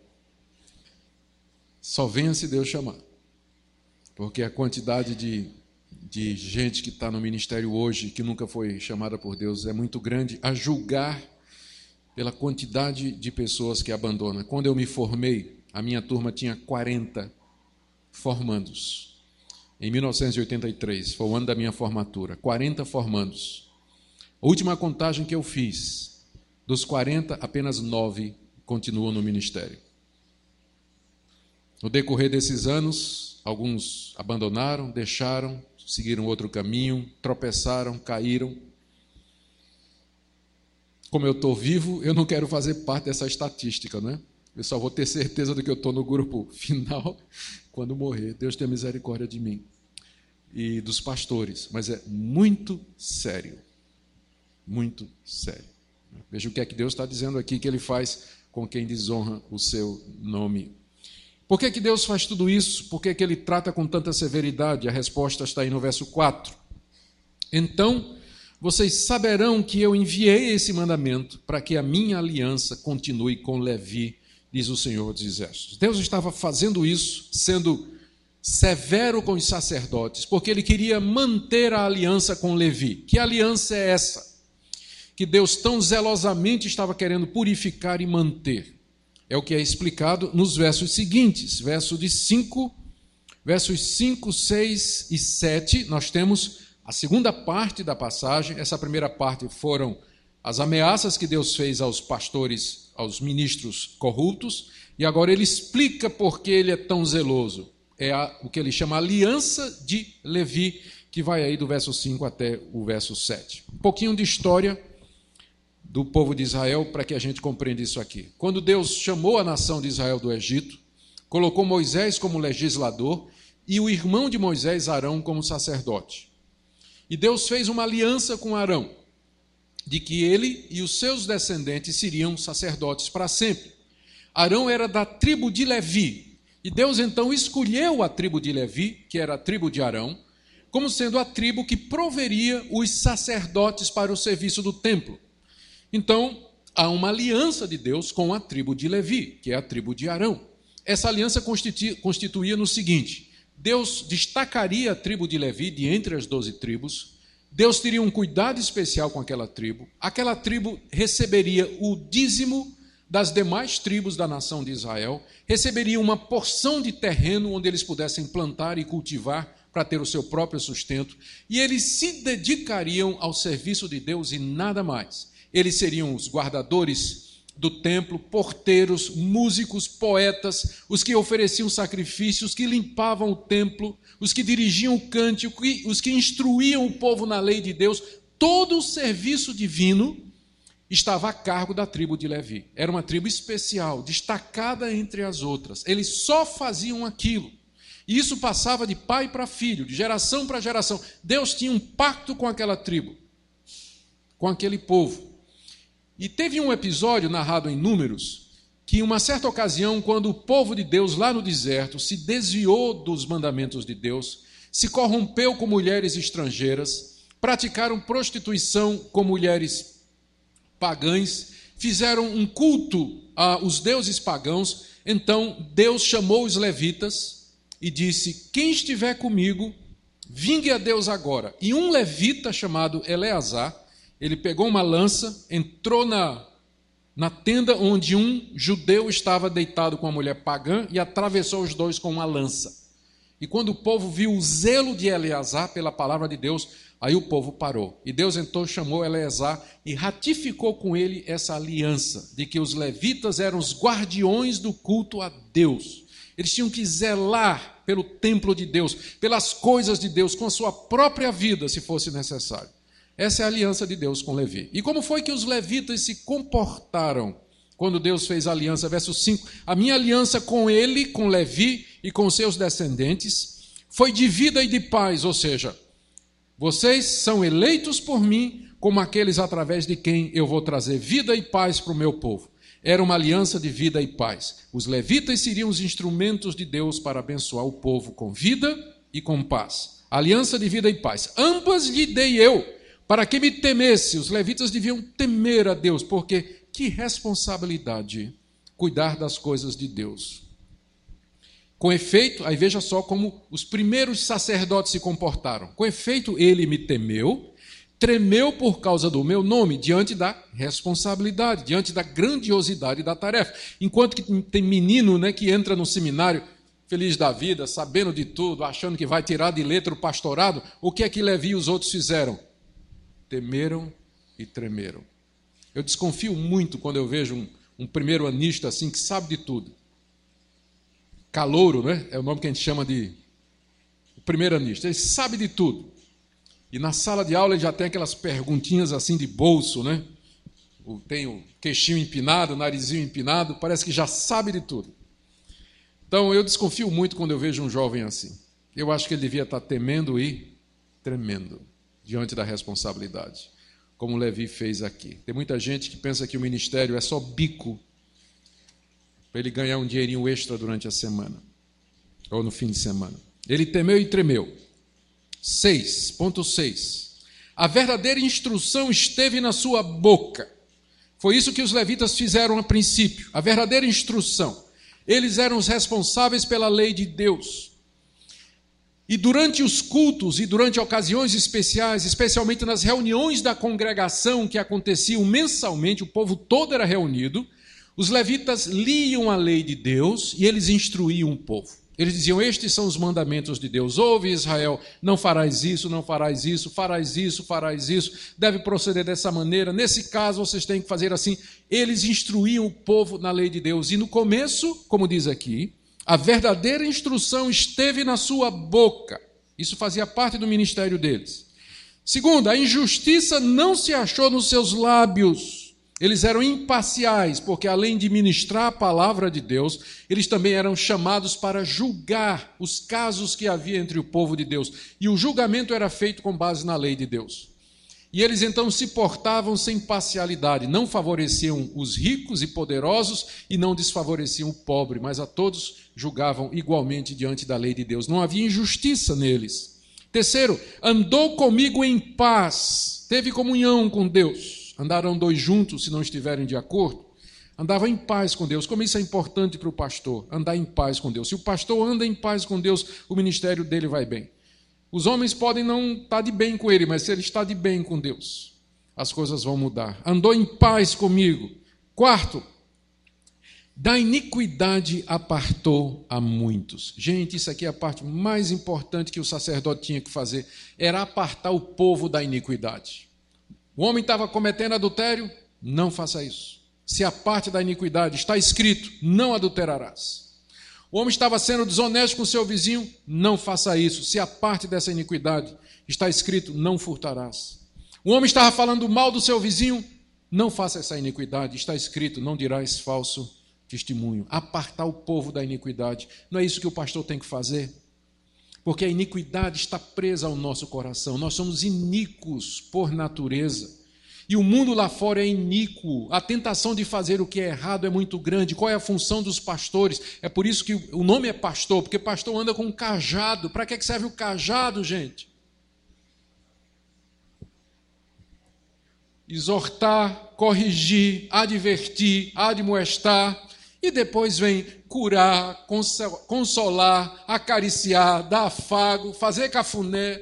só venha se Deus chamar. Porque a quantidade de gente que está no ministério hoje, que nunca foi chamada por Deus, é muito grande, a julgar pela quantidade de pessoas que abandonam. Quando eu me formei, a minha turma tinha 40 formandos. Em 1983, foi o ano da minha formatura, 40 formandos. A última contagem que eu fiz, dos 40, apenas 9 continuam no ministério. No decorrer desses anos, alguns abandonaram, deixaram, seguiram outro caminho, tropeçaram, caíram. Como eu estou vivo, eu não quero fazer parte dessa estatística, né? Eu só vou ter certeza de que eu estou no grupo final quando morrer. Deus tenha misericórdia de mim e dos pastores. Mas é muito sério. Muito sério. Veja o que é que Deus está dizendo aqui, que Ele faz com quem desonra o seu nome. Por que Deus faz tudo isso? Por que Ele trata com tanta severidade? A resposta está aí no verso 4. Então, vocês saberão que eu enviei esse mandamento para que a minha aliança continue com Levi, diz o Senhor dos Exércitos. Deus estava fazendo isso, sendo severo com os sacerdotes, porque Ele queria manter a aliança com Levi. Que aliança é essa? Que Deus tão zelosamente estava querendo purificar e manter. É o que é explicado nos versos seguintes, versos 5, 6 e 7, nós temos a segunda parte da passagem. Essa primeira parte foram as ameaças que Deus fez aos pastores, aos ministros corruptos, e agora Ele explica por que Ele é tão zeloso. É o que Ele chama aliança de Levi, que vai aí do verso 5 até o verso 7. Um pouquinho de história do povo de Israel para que a gente compreenda isso aqui. Quando Deus chamou a nação de Israel do Egito, colocou Moisés como legislador e o irmão de Moisés, Arão, como sacerdote. E Deus fez uma aliança com Arão, de que ele e os seus descendentes seriam sacerdotes para sempre. Arão era da tribo de Levi, e Deus então escolheu a tribo de Levi, que era a tribo de Arão, como sendo a tribo que proveria os sacerdotes para o serviço do templo. Então, há uma aliança de Deus com a tribo de Levi, que é a tribo de Arão. Essa aliança constituía no seguinte: Deus destacaria a tribo de Levi de entre as 12 tribos, Deus teria um cuidado especial com aquela tribo receberia o dízimo das demais tribos da nação de Israel, receberia uma porção de terreno onde eles pudessem plantar e cultivar para ter o seu próprio sustento, e eles se dedicariam ao serviço de Deus e nada mais. Eles seriam os guardadores do templo, porteiros, músicos, poetas, os que ofereciam sacrifícios, os que limpavam o templo, os que dirigiam o cântico, os que instruíam o povo na lei de Deus. Todo o serviço divino estava a cargo da tribo de Levi. Era uma tribo especial, destacada entre as outras. Eles só faziam aquilo. E isso passava de pai para filho, de geração para geração. Deus tinha um pacto com aquela tribo, com aquele povo. E teve um episódio narrado em Números, que em uma certa ocasião, quando o povo de Deus lá no deserto se desviou dos mandamentos de Deus, se corrompeu com mulheres estrangeiras, praticaram prostituição com mulheres pagãs, fizeram um culto aos deuses pagãos, então Deus chamou os levitas e disse: quem estiver comigo, vingue a Deus agora. E um levita chamado Eleazar, ele pegou uma lança, entrou na tenda onde um judeu estava deitado com uma mulher pagã e atravessou os dois com uma lança. E quando o povo viu o zelo de Eleazar pela palavra de Deus, aí o povo parou. E Deus então chamou Eleazar e ratificou com ele essa aliança de que os levitas eram os guardiões do culto a Deus. Eles tinham que zelar pelo templo de Deus, pelas coisas de Deus, com a sua própria vida, se fosse necessário. Essa é a aliança de Deus com Levi. E como foi que os levitas se comportaram quando Deus fez a aliança? Verso 5, a minha aliança com ele, com Levi e com seus descendentes, foi de vida e de paz, ou seja, vocês são eleitos por mim como aqueles através de quem eu vou trazer vida e paz para o meu povo. Era uma aliança de vida e paz. Os levitas seriam os instrumentos de Deus para abençoar o povo com vida e com paz. Aliança de vida e paz. Ambas lhe dei eu, para que me temesse. Os levitas deviam temer a Deus, porque que responsabilidade cuidar das coisas de Deus. Com efeito, aí veja só como os primeiros sacerdotes se comportaram. Com efeito, ele me temeu, tremeu por causa do meu nome, diante da responsabilidade, diante da grandiosidade da tarefa. Enquanto que tem menino, né, que entra no seminário feliz da vida, sabendo de tudo, achando que vai tirar de letra o pastorado, o que é que Levi e os outros fizeram? Temeram e tremeram. Eu desconfio muito quando eu vejo um primeiro-anista assim, que sabe de tudo. Calouro, né? É o nome que a gente chama de primeiro-anista. Ele sabe de tudo. E na sala de aula ele já tem aquelas perguntinhas assim de bolso, né? Tem o queixinho empinado, o narizinho empinado, parece que já sabe de tudo. Então eu desconfio muito quando eu vejo um jovem assim. Eu acho que ele devia estar temendo e tremendo diante da responsabilidade, como Levi fez aqui. Tem muita gente que pensa que o ministério é só bico para ele ganhar um dinheirinho extra durante a semana, ou no fim de semana. Ele temeu e tremeu. 6.6. A verdadeira instrução esteve na sua boca. Foi isso que os levitas fizeram a princípio, a verdadeira instrução. Eles eram os responsáveis pela lei de Deus. E durante os cultos e durante ocasiões especiais, especialmente nas reuniões da congregação que aconteciam mensalmente, o povo todo era reunido, os levitas liam a lei de Deus e eles instruíam o povo. Eles diziam, estes são os mandamentos de Deus. Ouve, Israel, não farás isso, não farás isso, farás isso, farás isso, deve proceder dessa maneira, nesse caso vocês têm que fazer assim. Eles instruíam o povo na lei de Deus. E no começo, como diz aqui, a verdadeira instrução esteve na sua boca. Isso fazia parte do ministério deles. Segundo, a injustiça não se achou nos seus lábios. Eles eram imparciais, porque além de ministrar a palavra de Deus, eles também eram chamados para julgar os casos que havia entre o povo de Deus. E o julgamento era feito com base na lei de Deus. E eles então se portavam sem parcialidade, não favoreciam os ricos e poderosos e não desfavoreciam o pobre, mas a todos julgavam igualmente diante da lei de Deus. Não havia injustiça neles. Terceiro, andou comigo em paz, teve comunhão com Deus. Andarão dois juntos se não estiverem de acordo? Andava em paz com Deus. Como isso é importante para o pastor, andar em paz com Deus. Se o pastor anda em paz com Deus, o ministério dele vai bem. Os homens podem não estar de bem com ele, mas se ele está de bem com Deus, as coisas vão mudar. Andou em paz comigo. Quarto, da iniquidade apartou a muitos. Gente, isso aqui é a parte mais importante que o sacerdote tinha que fazer, era apartar o povo da iniquidade. O homem estava cometendo adultério? Não faça isso. Se a parte da iniquidade está escrito, não adulterarás. O homem estava sendo desonesto com seu vizinho? Não faça isso. Se a parte dessa iniquidade está escrito, não furtarás. O homem estava falando mal do seu vizinho? Não faça essa iniquidade. Está escrito, não dirás falso testemunho. Apartar o povo da iniquidade. Não é isso que o pastor tem que fazer? Porque a iniquidade está presa ao nosso coração. Nós somos iníquos por natureza. E o mundo lá fora é iníquo. A tentação de fazer o que é errado é muito grande. Qual é a função dos pastores? É por isso que o nome é pastor, porque pastor anda com um cajado. Para que serve o cajado, gente? Exortar, corrigir, advertir, admoestar. E depois vem curar, consolar, acariciar, dar afago, fazer cafuné.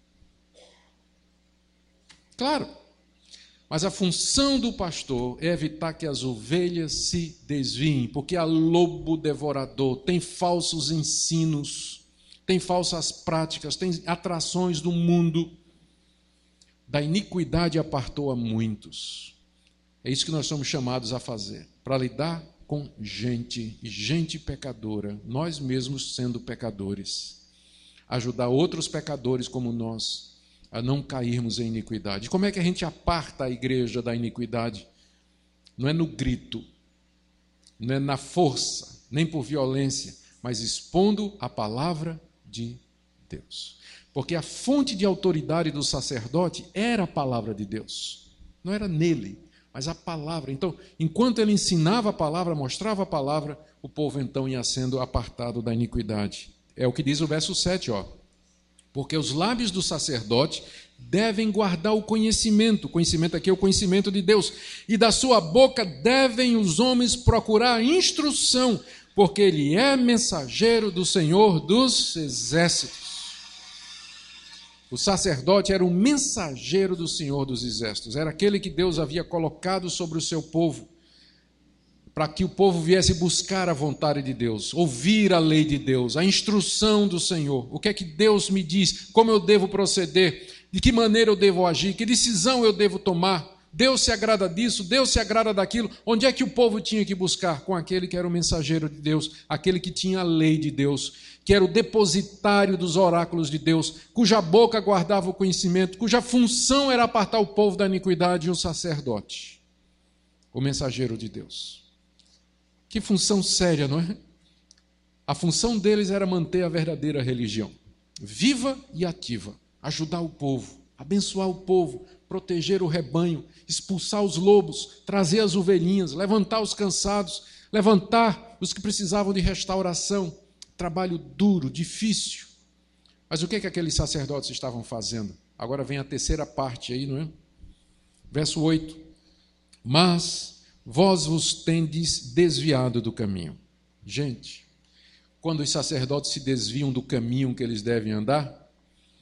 Claro, mas a função do pastor é evitar que as ovelhas se desviem, porque há lobo devorador, tem falsos ensinos, tem falsas práticas, tem atrações do mundo. Da iniquidade apartou a muitos. É isso que nós somos chamados a fazer, para lidar com gente pecadora, nós mesmos sendo pecadores. Ajudar outros pecadores como nós a não cairmos em iniquidade. Como é que a gente aparta a igreja da iniquidade? Não é no grito, não é na força, nem por violência, mas expondo a palavra de Deus. Porque a fonte de autoridade do sacerdote era a palavra de Deus. Não era nele, mas a palavra. Então, enquanto ele ensinava a palavra, mostrava a palavra, o povo então ia sendo apartado da iniquidade. É o que diz o verso 7, ó. Porque os lábios do sacerdote devem guardar o conhecimento. O conhecimento aqui é o conhecimento de Deus. E da sua boca devem os homens procurar instrução, porque ele é mensageiro do Senhor dos exércitos. O sacerdote era o mensageiro do Senhor dos exércitos. Era aquele que Deus havia colocado sobre o seu povo, para que o povo viesse buscar a vontade de Deus, ouvir a lei de Deus, a instrução do Senhor. O que é que Deus me diz? Como eu devo proceder? De que maneira eu devo agir? Que decisão eu devo tomar? Deus se agrada disso? Deus se agrada daquilo? Onde é que o povo tinha que buscar? Com aquele que era o mensageiro de Deus, aquele que tinha a lei de Deus, que era o depositário dos oráculos de Deus, cuja boca guardava o conhecimento, cuja função era apartar o povo da iniquidade, e o sacerdote, o mensageiro de Deus. Que função séria, não é? A função deles era manter a verdadeira religião, viva e ativa, ajudar o povo, abençoar o povo, proteger o rebanho, expulsar os lobos, trazer as ovelhinhas, levantar os cansados, levantar os que precisavam de restauração. Trabalho duro, difícil. Mas o que é que aqueles sacerdotes estavam fazendo? Agora vem a terceira parte aí, não é? Verso 8. Mas vós vos tendes desviado do caminho. Gente, quando os sacerdotes se desviam do caminho que eles devem andar,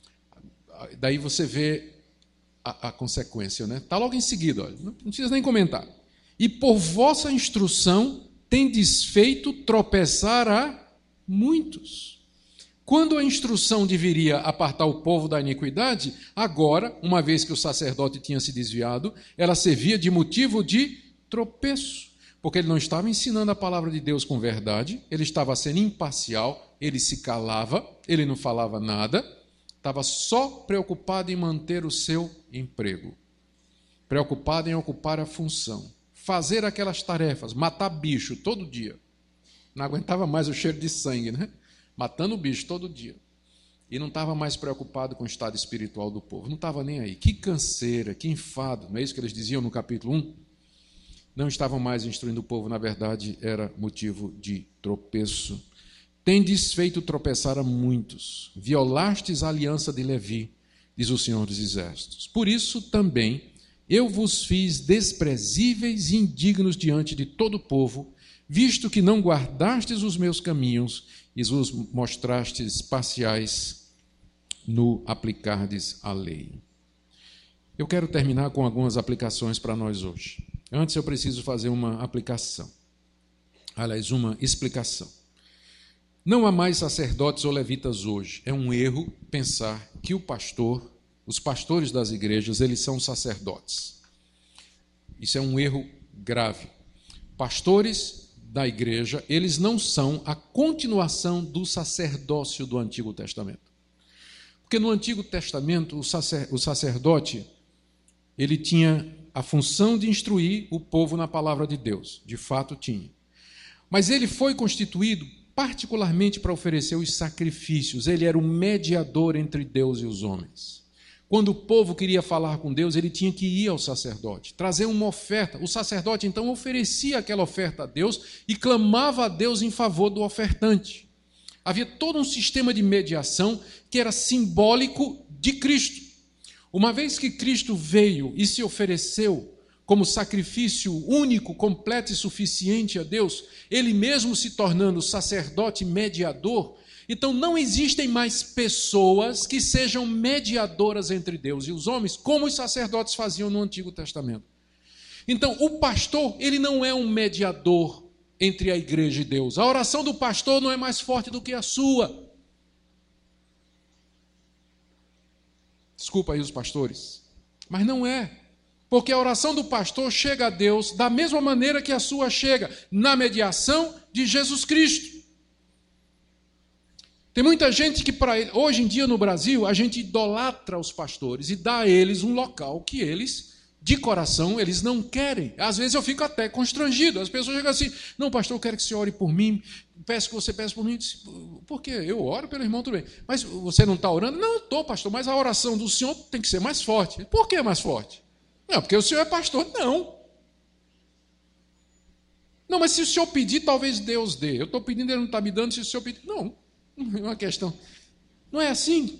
daí você vê a consequência, né? Está logo em seguida, olha, não precisa nem comentar. E por vossa instrução tendes feito tropeçar a muitos. Quando a instrução deveria apartar o povo da iniquidade, agora, uma vez que o sacerdote tinha se desviado, ela servia de motivo de tropeço, porque ele não estava ensinando a palavra de Deus com verdade, ele estava sendo imparcial, ele se calava, ele não falava nada, estava só preocupado em manter o seu emprego, preocupado em ocupar a função, fazer aquelas tarefas, matar bicho todo dia. Não aguentava mais o cheiro de sangue, né? Matando o bicho todo dia. E não estava mais preocupado com o estado espiritual do povo. Não estava nem aí. Que canseira, que enfado. Não é isso que eles diziam no capítulo 1? Não estavam mais instruindo o povo. Na verdade, era motivo de tropeço. Tendes feito tropeçar a muitos. Violastes a aliança de Levi, diz o Senhor dos Exércitos. Por isso também eu vos fiz desprezíveis e indignos diante de todo o povo, visto que não guardastes os meus caminhos e os mostrastes parciais no aplicardes a lei. Eu quero terminar com algumas aplicações para nós hoje. Antes eu preciso fazer uma aplicação. Aliás, uma explicação. Não há mais sacerdotes ou levitas hoje. É um erro pensar que os pastores das igrejas, eles são sacerdotes. Isso é um erro grave. Pastores da igreja, eles não são a continuação do sacerdócio do Antigo Testamento. Porque no Antigo Testamento, o sacerdote, ele tinha a função de instruir o povo na palavra de Deus. De fato, tinha. Mas ele foi constituído particularmente para oferecer os sacrifícios. Ele era o mediador entre Deus e os homens. Quando o povo queria falar com Deus, ele tinha que ir ao sacerdote, trazer uma oferta. O sacerdote, então, oferecia aquela oferta a Deus e clamava a Deus em favor do ofertante. Havia todo um sistema de mediação que era simbólico de Cristo. Uma vez que Cristo veio e se ofereceu como sacrifício único, completo e suficiente a Deus, ele mesmo se tornando sacerdote mediador, então não existem mais pessoas que sejam mediadoras entre Deus e os homens, como os sacerdotes faziam no Antigo Testamento. Então, o pastor, ele não é um mediador entre a igreja e Deus. A oração do pastor não é mais forte do que a sua. Desculpa aí os pastores, mas não é. Porque a oração do pastor chega a Deus da mesma maneira que a sua chega, na mediação de Jesus Cristo. Tem muita gente que, hoje em dia no Brasil, a gente idolatra os pastores e dá a eles um local que eles, de coração, eles não querem. Às vezes eu fico até constrangido. As pessoas chegam assim, não, pastor, eu quero que você ore por mim, peço que você peça por mim. Por quê? Eu oro pelo irmão, tudo bem. Mas você não está orando? Não, eu estou, pastor, mas a oração do senhor tem que ser mais forte. Por que mais forte? Não, porque o senhor é pastor. Não. Não, mas se o senhor pedir, talvez Deus dê. Eu estou pedindo, ele não está me dando, se o senhor pedir. Não, não é uma questão. Não é assim.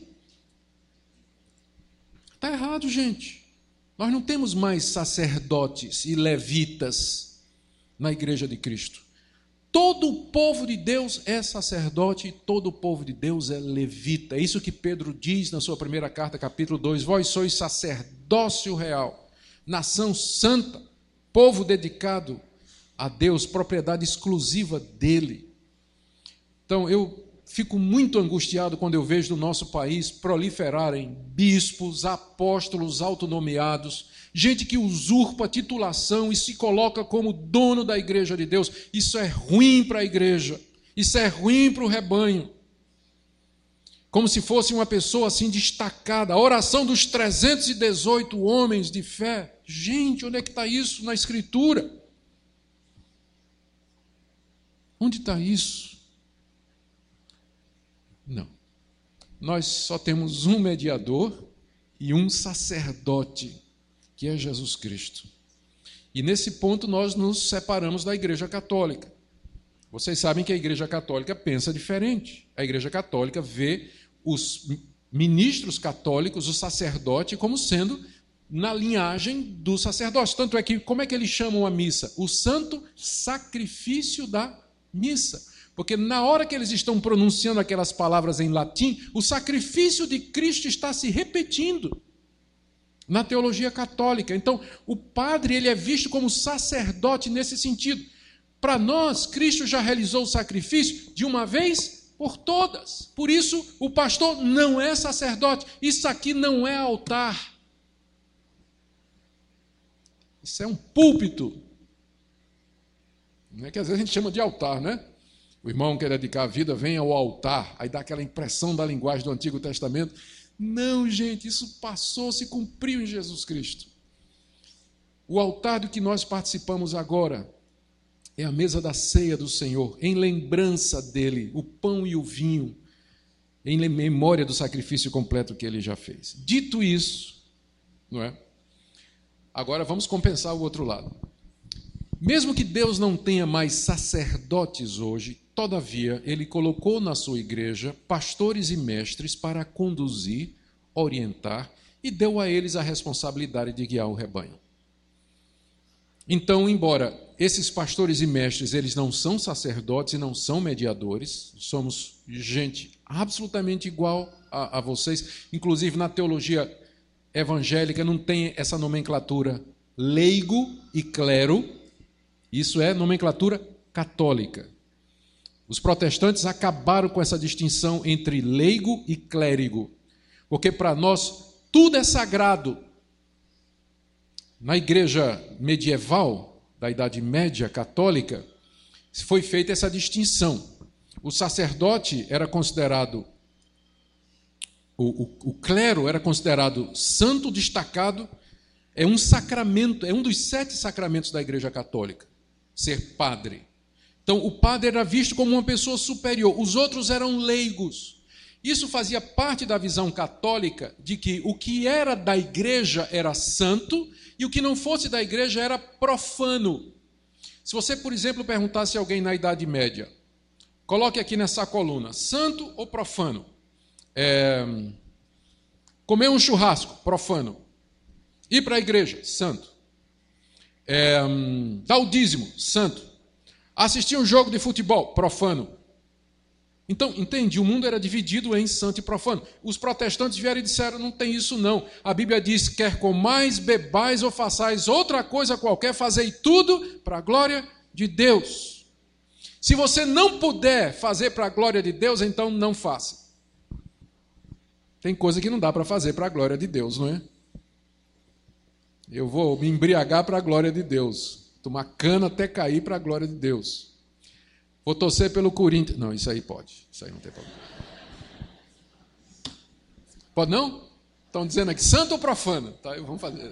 Está errado, gente. Nós não temos mais sacerdotes e levitas na igreja de Cristo. Todo o povo de Deus é sacerdote e todo o povo de Deus é levita. É isso que Pedro diz na sua primeira carta, capítulo 2. Vós sois sacerdócio real, nação santa, povo dedicado a Deus, propriedade exclusiva dele. Então, eu fico muito angustiado quando eu vejo no nosso país proliferarem bispos, apóstolos autonomeados, gente que usurpa a titulação e se coloca como dono da igreja de Deus. Isso é ruim para a igreja, isso é ruim para o rebanho. Como se fosse uma pessoa assim destacada. A oração dos 318 homens de fé. Gente, onde é que está isso na Escritura? Onde está isso? Não. Nós só temos um mediador e um sacerdote, que é Jesus Cristo. E nesse ponto nós nos separamos da Igreja Católica. Vocês sabem que a Igreja Católica pensa diferente. A Igreja Católica vê os ministros católicos, o sacerdote, como sendo na linhagem do sacerdócio. Tanto é que, como é que eles chamam a missa? O santo sacrifício da missa. Porque na hora que eles estão pronunciando aquelas palavras em latim, o sacrifício de Cristo está se repetindo na teologia católica. Então, o padre ele é visto como sacerdote nesse sentido. Para nós, Cristo já realizou o sacrifício de uma vez por todas. Por isso, o pastor não é sacerdote. Isso aqui não é altar. Isso é um púlpito. Não é que às vezes a gente chama de altar, né? O irmão quer dedicar a vida, vem ao altar, aí dá aquela impressão da linguagem do Antigo Testamento. Não, gente, isso passou, se cumpriu em Jesus Cristo. O altar do que nós participamos agora é a mesa da ceia do Senhor, em lembrança dele, o pão e o vinho, em memória do sacrifício completo que ele já fez. Dito isso, não é? Agora vamos compensar o outro lado. Mesmo que Deus não tenha mais sacerdotes hoje, todavia, ele colocou na sua igreja pastores e mestres para conduzir, orientar e deu a eles a responsabilidade de guiar o rebanho. Então, embora esses pastores e mestres, eles não são sacerdotes e não são mediadores, somos gente absolutamente igual a vocês, inclusive na teologia evangélica não tem essa nomenclatura leigo e clero. Isso é nomenclatura católica. Os protestantes acabaram com essa distinção entre leigo e clérigo, porque para nós tudo é sagrado. Na igreja medieval, da Idade Média católica, foi feita essa distinção. O sacerdote era considerado, o clero era considerado santo destacado, é um sacramento, é um dos 7 sacramentos da igreja católica. Ser padre. Então, o padre era visto como uma pessoa superior, os outros eram leigos. Isso fazia parte da visão católica de que o que era da igreja era santo e o que não fosse da igreja era profano. Se você, por exemplo, perguntasse a alguém na Idade Média, coloque aqui nessa coluna, santo ou profano? Comer um churrasco, profano. Ir para a igreja, santo. Dar o dízimo, santo. Assistir um jogo de futebol, profano. Então, entende? O mundo era dividido em santo e profano. Os protestantes vieram e disseram, não tem isso não. A Bíblia diz, quer comais, bebais ou façais outra coisa qualquer, fazei tudo para a glória de Deus. Se você não puder fazer para a glória de Deus, então não faça. Tem coisa que não dá para fazer para a glória de Deus, não é? Eu vou me embriagar para a glória de Deus. Tomar cana até cair para a glória de Deus. Vou torcer pelo Corinthians. Não, isso aí pode. Isso aí não tem problema. Pode não? Estão dizendo aqui, santo ou profano? Tá, vamos fazer.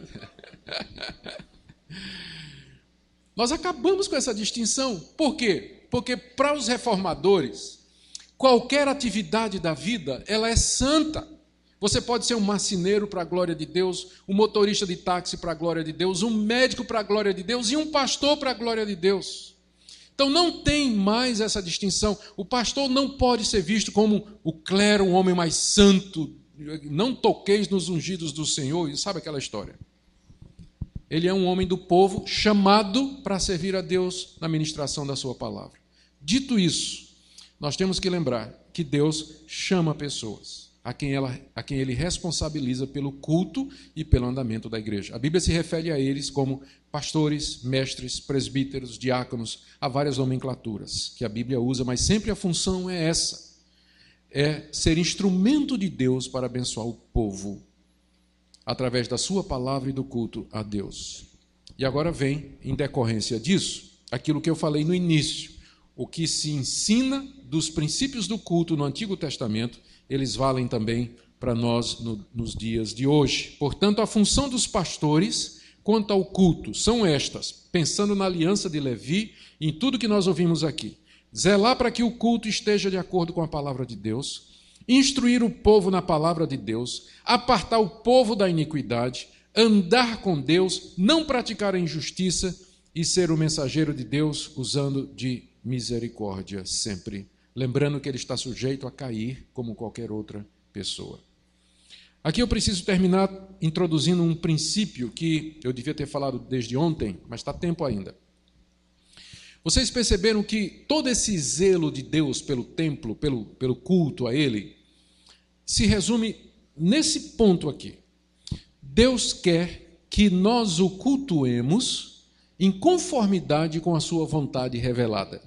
Nós acabamos com essa distinção. Por quê? Porque para os reformadores, qualquer atividade da vida, ela é santa. Você pode ser um marceneiro para a glória de Deus, um motorista de táxi para a glória de Deus, um médico para a glória de Deus e um pastor para a glória de Deus. Então não tem mais essa distinção. O pastor não pode ser visto como o clero, um homem mais santo. Não toqueis nos ungidos do Senhor. E sabe aquela história? Ele é um homem do povo chamado para servir a Deus na ministração da sua palavra. Dito isso, nós temos que lembrar que Deus chama pessoas, a quem Ele responsabiliza pelo culto e pelo andamento da igreja. A Bíblia se refere a eles como pastores, mestres, presbíteros, diáconos, há várias nomenclaturas que a Bíblia usa, mas sempre a função é essa, é ser instrumento de Deus para abençoar o povo, através da sua palavra e do culto a Deus. E agora vem, em decorrência disso, aquilo que eu falei no início, o que se ensina dos princípios do culto no Antigo Testamento, eles valem também para nós nos dias de hoje. Portanto, a função dos pastores quanto ao culto são estas, pensando na aliança de Levi e em tudo que nós ouvimos aqui. Zelar para que o culto esteja de acordo com a palavra de Deus, instruir o povo na palavra de Deus, apartar o povo da iniquidade, andar com Deus, não praticar a injustiça e ser o mensageiro de Deus usando de misericórdia sempre, lembrando que ele está sujeito a cair como qualquer outra pessoa. Aqui eu preciso terminar introduzindo um princípio que eu devia ter falado desde ontem, mas está tempo ainda. Vocês perceberam que todo esse zelo de Deus pelo templo, pelo culto a Ele, se resume nesse ponto aqui. Deus quer que nós o cultuemos em conformidade com a sua vontade revelada.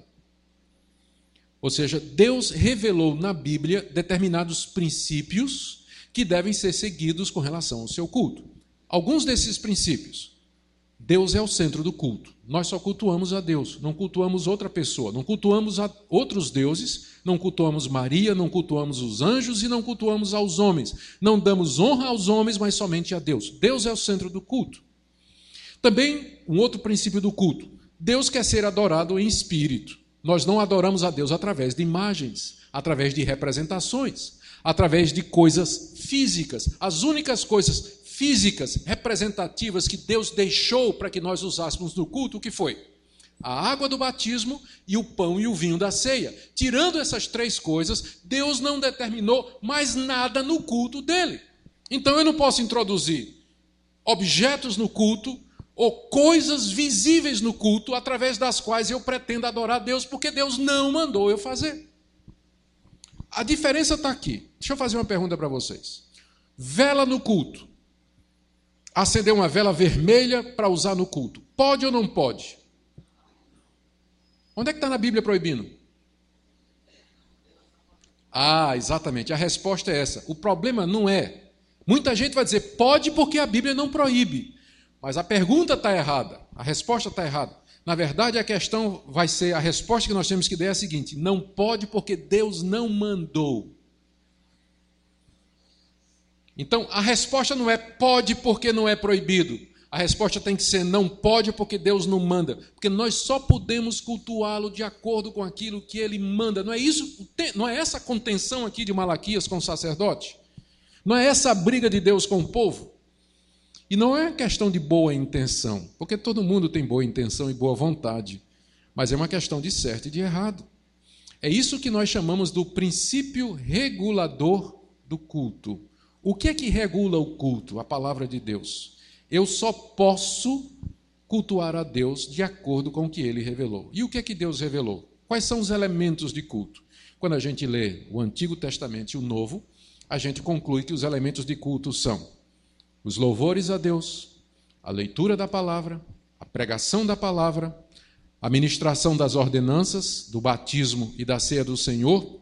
Ou seja, Deus revelou na Bíblia determinados princípios que devem ser seguidos com relação ao seu culto. Alguns desses princípios. Deus é o centro do culto. Nós só cultuamos a Deus, não cultuamos outra pessoa, não cultuamos a outros deuses, não cultuamos Maria, não cultuamos os anjos e não cultuamos aos homens. Não damos honra aos homens, mas somente a Deus. Deus é o centro do culto. Também um outro princípio do culto. Deus quer ser adorado em espírito. Nós não adoramos a Deus através de imagens, através de representações, através de coisas físicas. As únicas coisas físicas, representativas que Deus deixou para que nós usássemos no culto, o que foi? A água do batismo e o pão e o vinho da ceia. Tirando essas três coisas, Deus não determinou mais nada no culto dele. Então eu não posso introduzir objetos no culto ou coisas visíveis no culto através das quais eu pretendo adorar Deus, porque Deus não mandou eu fazer. A diferença está aqui. Deixa eu fazer uma pergunta para vocês. Vela no culto. Acender uma vela vermelha para usar no culto. Pode ou não pode? Onde é que está na Bíblia proibindo? Ah, exatamente. A resposta é essa. O problema não é. Muita gente vai dizer, pode porque a Bíblia não proíbe. Mas a pergunta está errada. A resposta está errada. Na verdade, a questão vai ser, a resposta que nós temos que dar é a seguinte, não pode porque Deus não mandou. Então, a resposta não é pode porque não é proibido. A resposta tem que ser não pode porque Deus não manda. Porque nós só podemos cultuá-lo de acordo com aquilo que ele manda. Não é isso? Não é essa a contenção aqui de Malaquias com o sacerdote? Não é essa a briga de Deus com o povo? E não é questão de boa intenção, porque todo mundo tem boa intenção e boa vontade, mas é uma questão de certo e de errado. É isso que nós chamamos do princípio regulador do culto. O que é que regula o culto? A palavra de Deus. Eu só posso cultuar a Deus de acordo com o que Ele revelou. E o que é que Deus revelou? Quais são os elementos de culto? Quando a gente lê o Antigo Testamento e o Novo, a gente conclui que os elementos de culto são os louvores a Deus, a leitura da palavra, a pregação da palavra, a ministração das ordenanças, do batismo e da ceia do Senhor,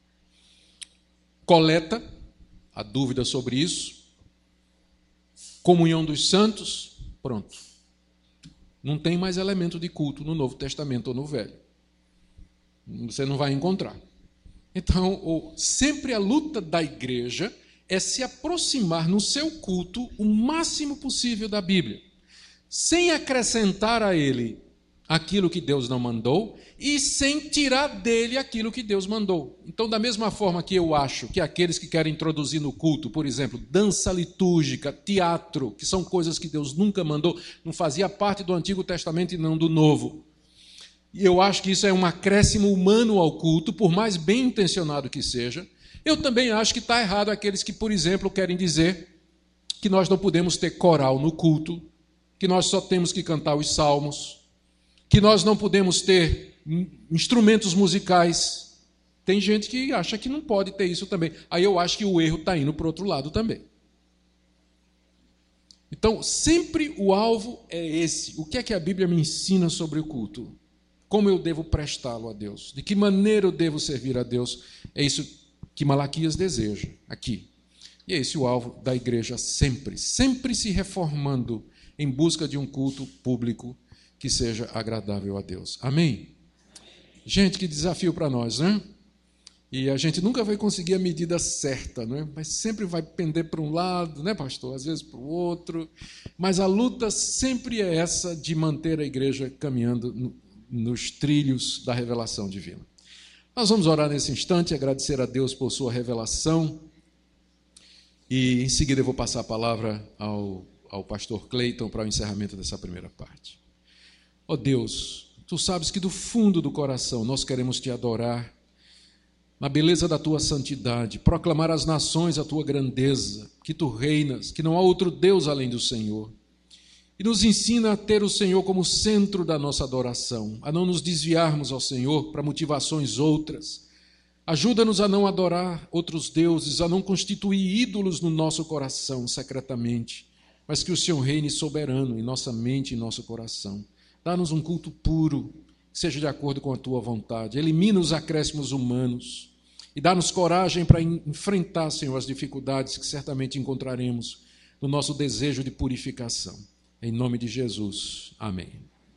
coleta, a dúvida sobre isso, comunhão dos santos, pronto. Não tem mais elemento de culto no Novo Testamento ou no Velho. Você não vai encontrar. Então, sempre a luta da igreja é se aproximar no seu culto o máximo possível da Bíblia, sem acrescentar a ele aquilo que Deus não mandou e sem tirar dele aquilo que Deus mandou. Então, da mesma forma que eu acho que aqueles que querem introduzir no culto, por exemplo, dança litúrgica, teatro, que são coisas que Deus nunca mandou, não fazia parte do Antigo Testamento e não do Novo. E eu acho que isso é um acréscimo humano ao culto, por mais bem intencionado que seja. Eu também acho que está errado aqueles que, por exemplo, querem dizer que nós não podemos ter coral no culto, que nós só temos que cantar os salmos, que nós não podemos ter instrumentos musicais. Tem gente que acha que não pode ter isso também. Aí eu acho que o erro está indo para o outro lado também. Então, sempre o alvo é esse. O que é que a Bíblia me ensina sobre o culto? Como eu devo prestá-lo a Deus? De que maneira eu devo servir a Deus? É isso que Malaquias deseja aqui. E é esse o alvo da igreja sempre, sempre se reformando em busca de um culto público que seja agradável a Deus. Amém? Gente, que desafio para nós, né? E a gente nunca vai conseguir a medida certa, né? Mas sempre vai pender para um lado, né, pastor? Às vezes para o outro. Mas a luta sempre é essa de manter a igreja caminhando nos trilhos da revelação divina. Nós vamos orar nesse instante, agradecer a Deus por sua revelação. E em seguida eu vou passar a palavra ao pastor Cleiton para o encerramento dessa primeira parte. Ó Deus, Tu sabes que do fundo do coração nós queremos Te adorar, na beleza da Tua santidade, proclamar às nações a Tua grandeza, que Tu reinas, que não há outro Deus além do Senhor. E nos ensina a ter o Senhor como centro da nossa adoração, a não nos desviarmos ao Senhor para motivações outras. Ajuda-nos a não adorar outros deuses, a não constituir ídolos no nosso coração secretamente, mas que o Senhor reine soberano em nossa mente e em nosso coração. Dá-nos um culto puro, que seja de acordo com a Tua vontade. Elimina os acréscimos humanos e dá-nos coragem para enfrentar, Senhor, as dificuldades que certamente encontraremos no nosso desejo de purificação. Em nome de Jesus. Amém.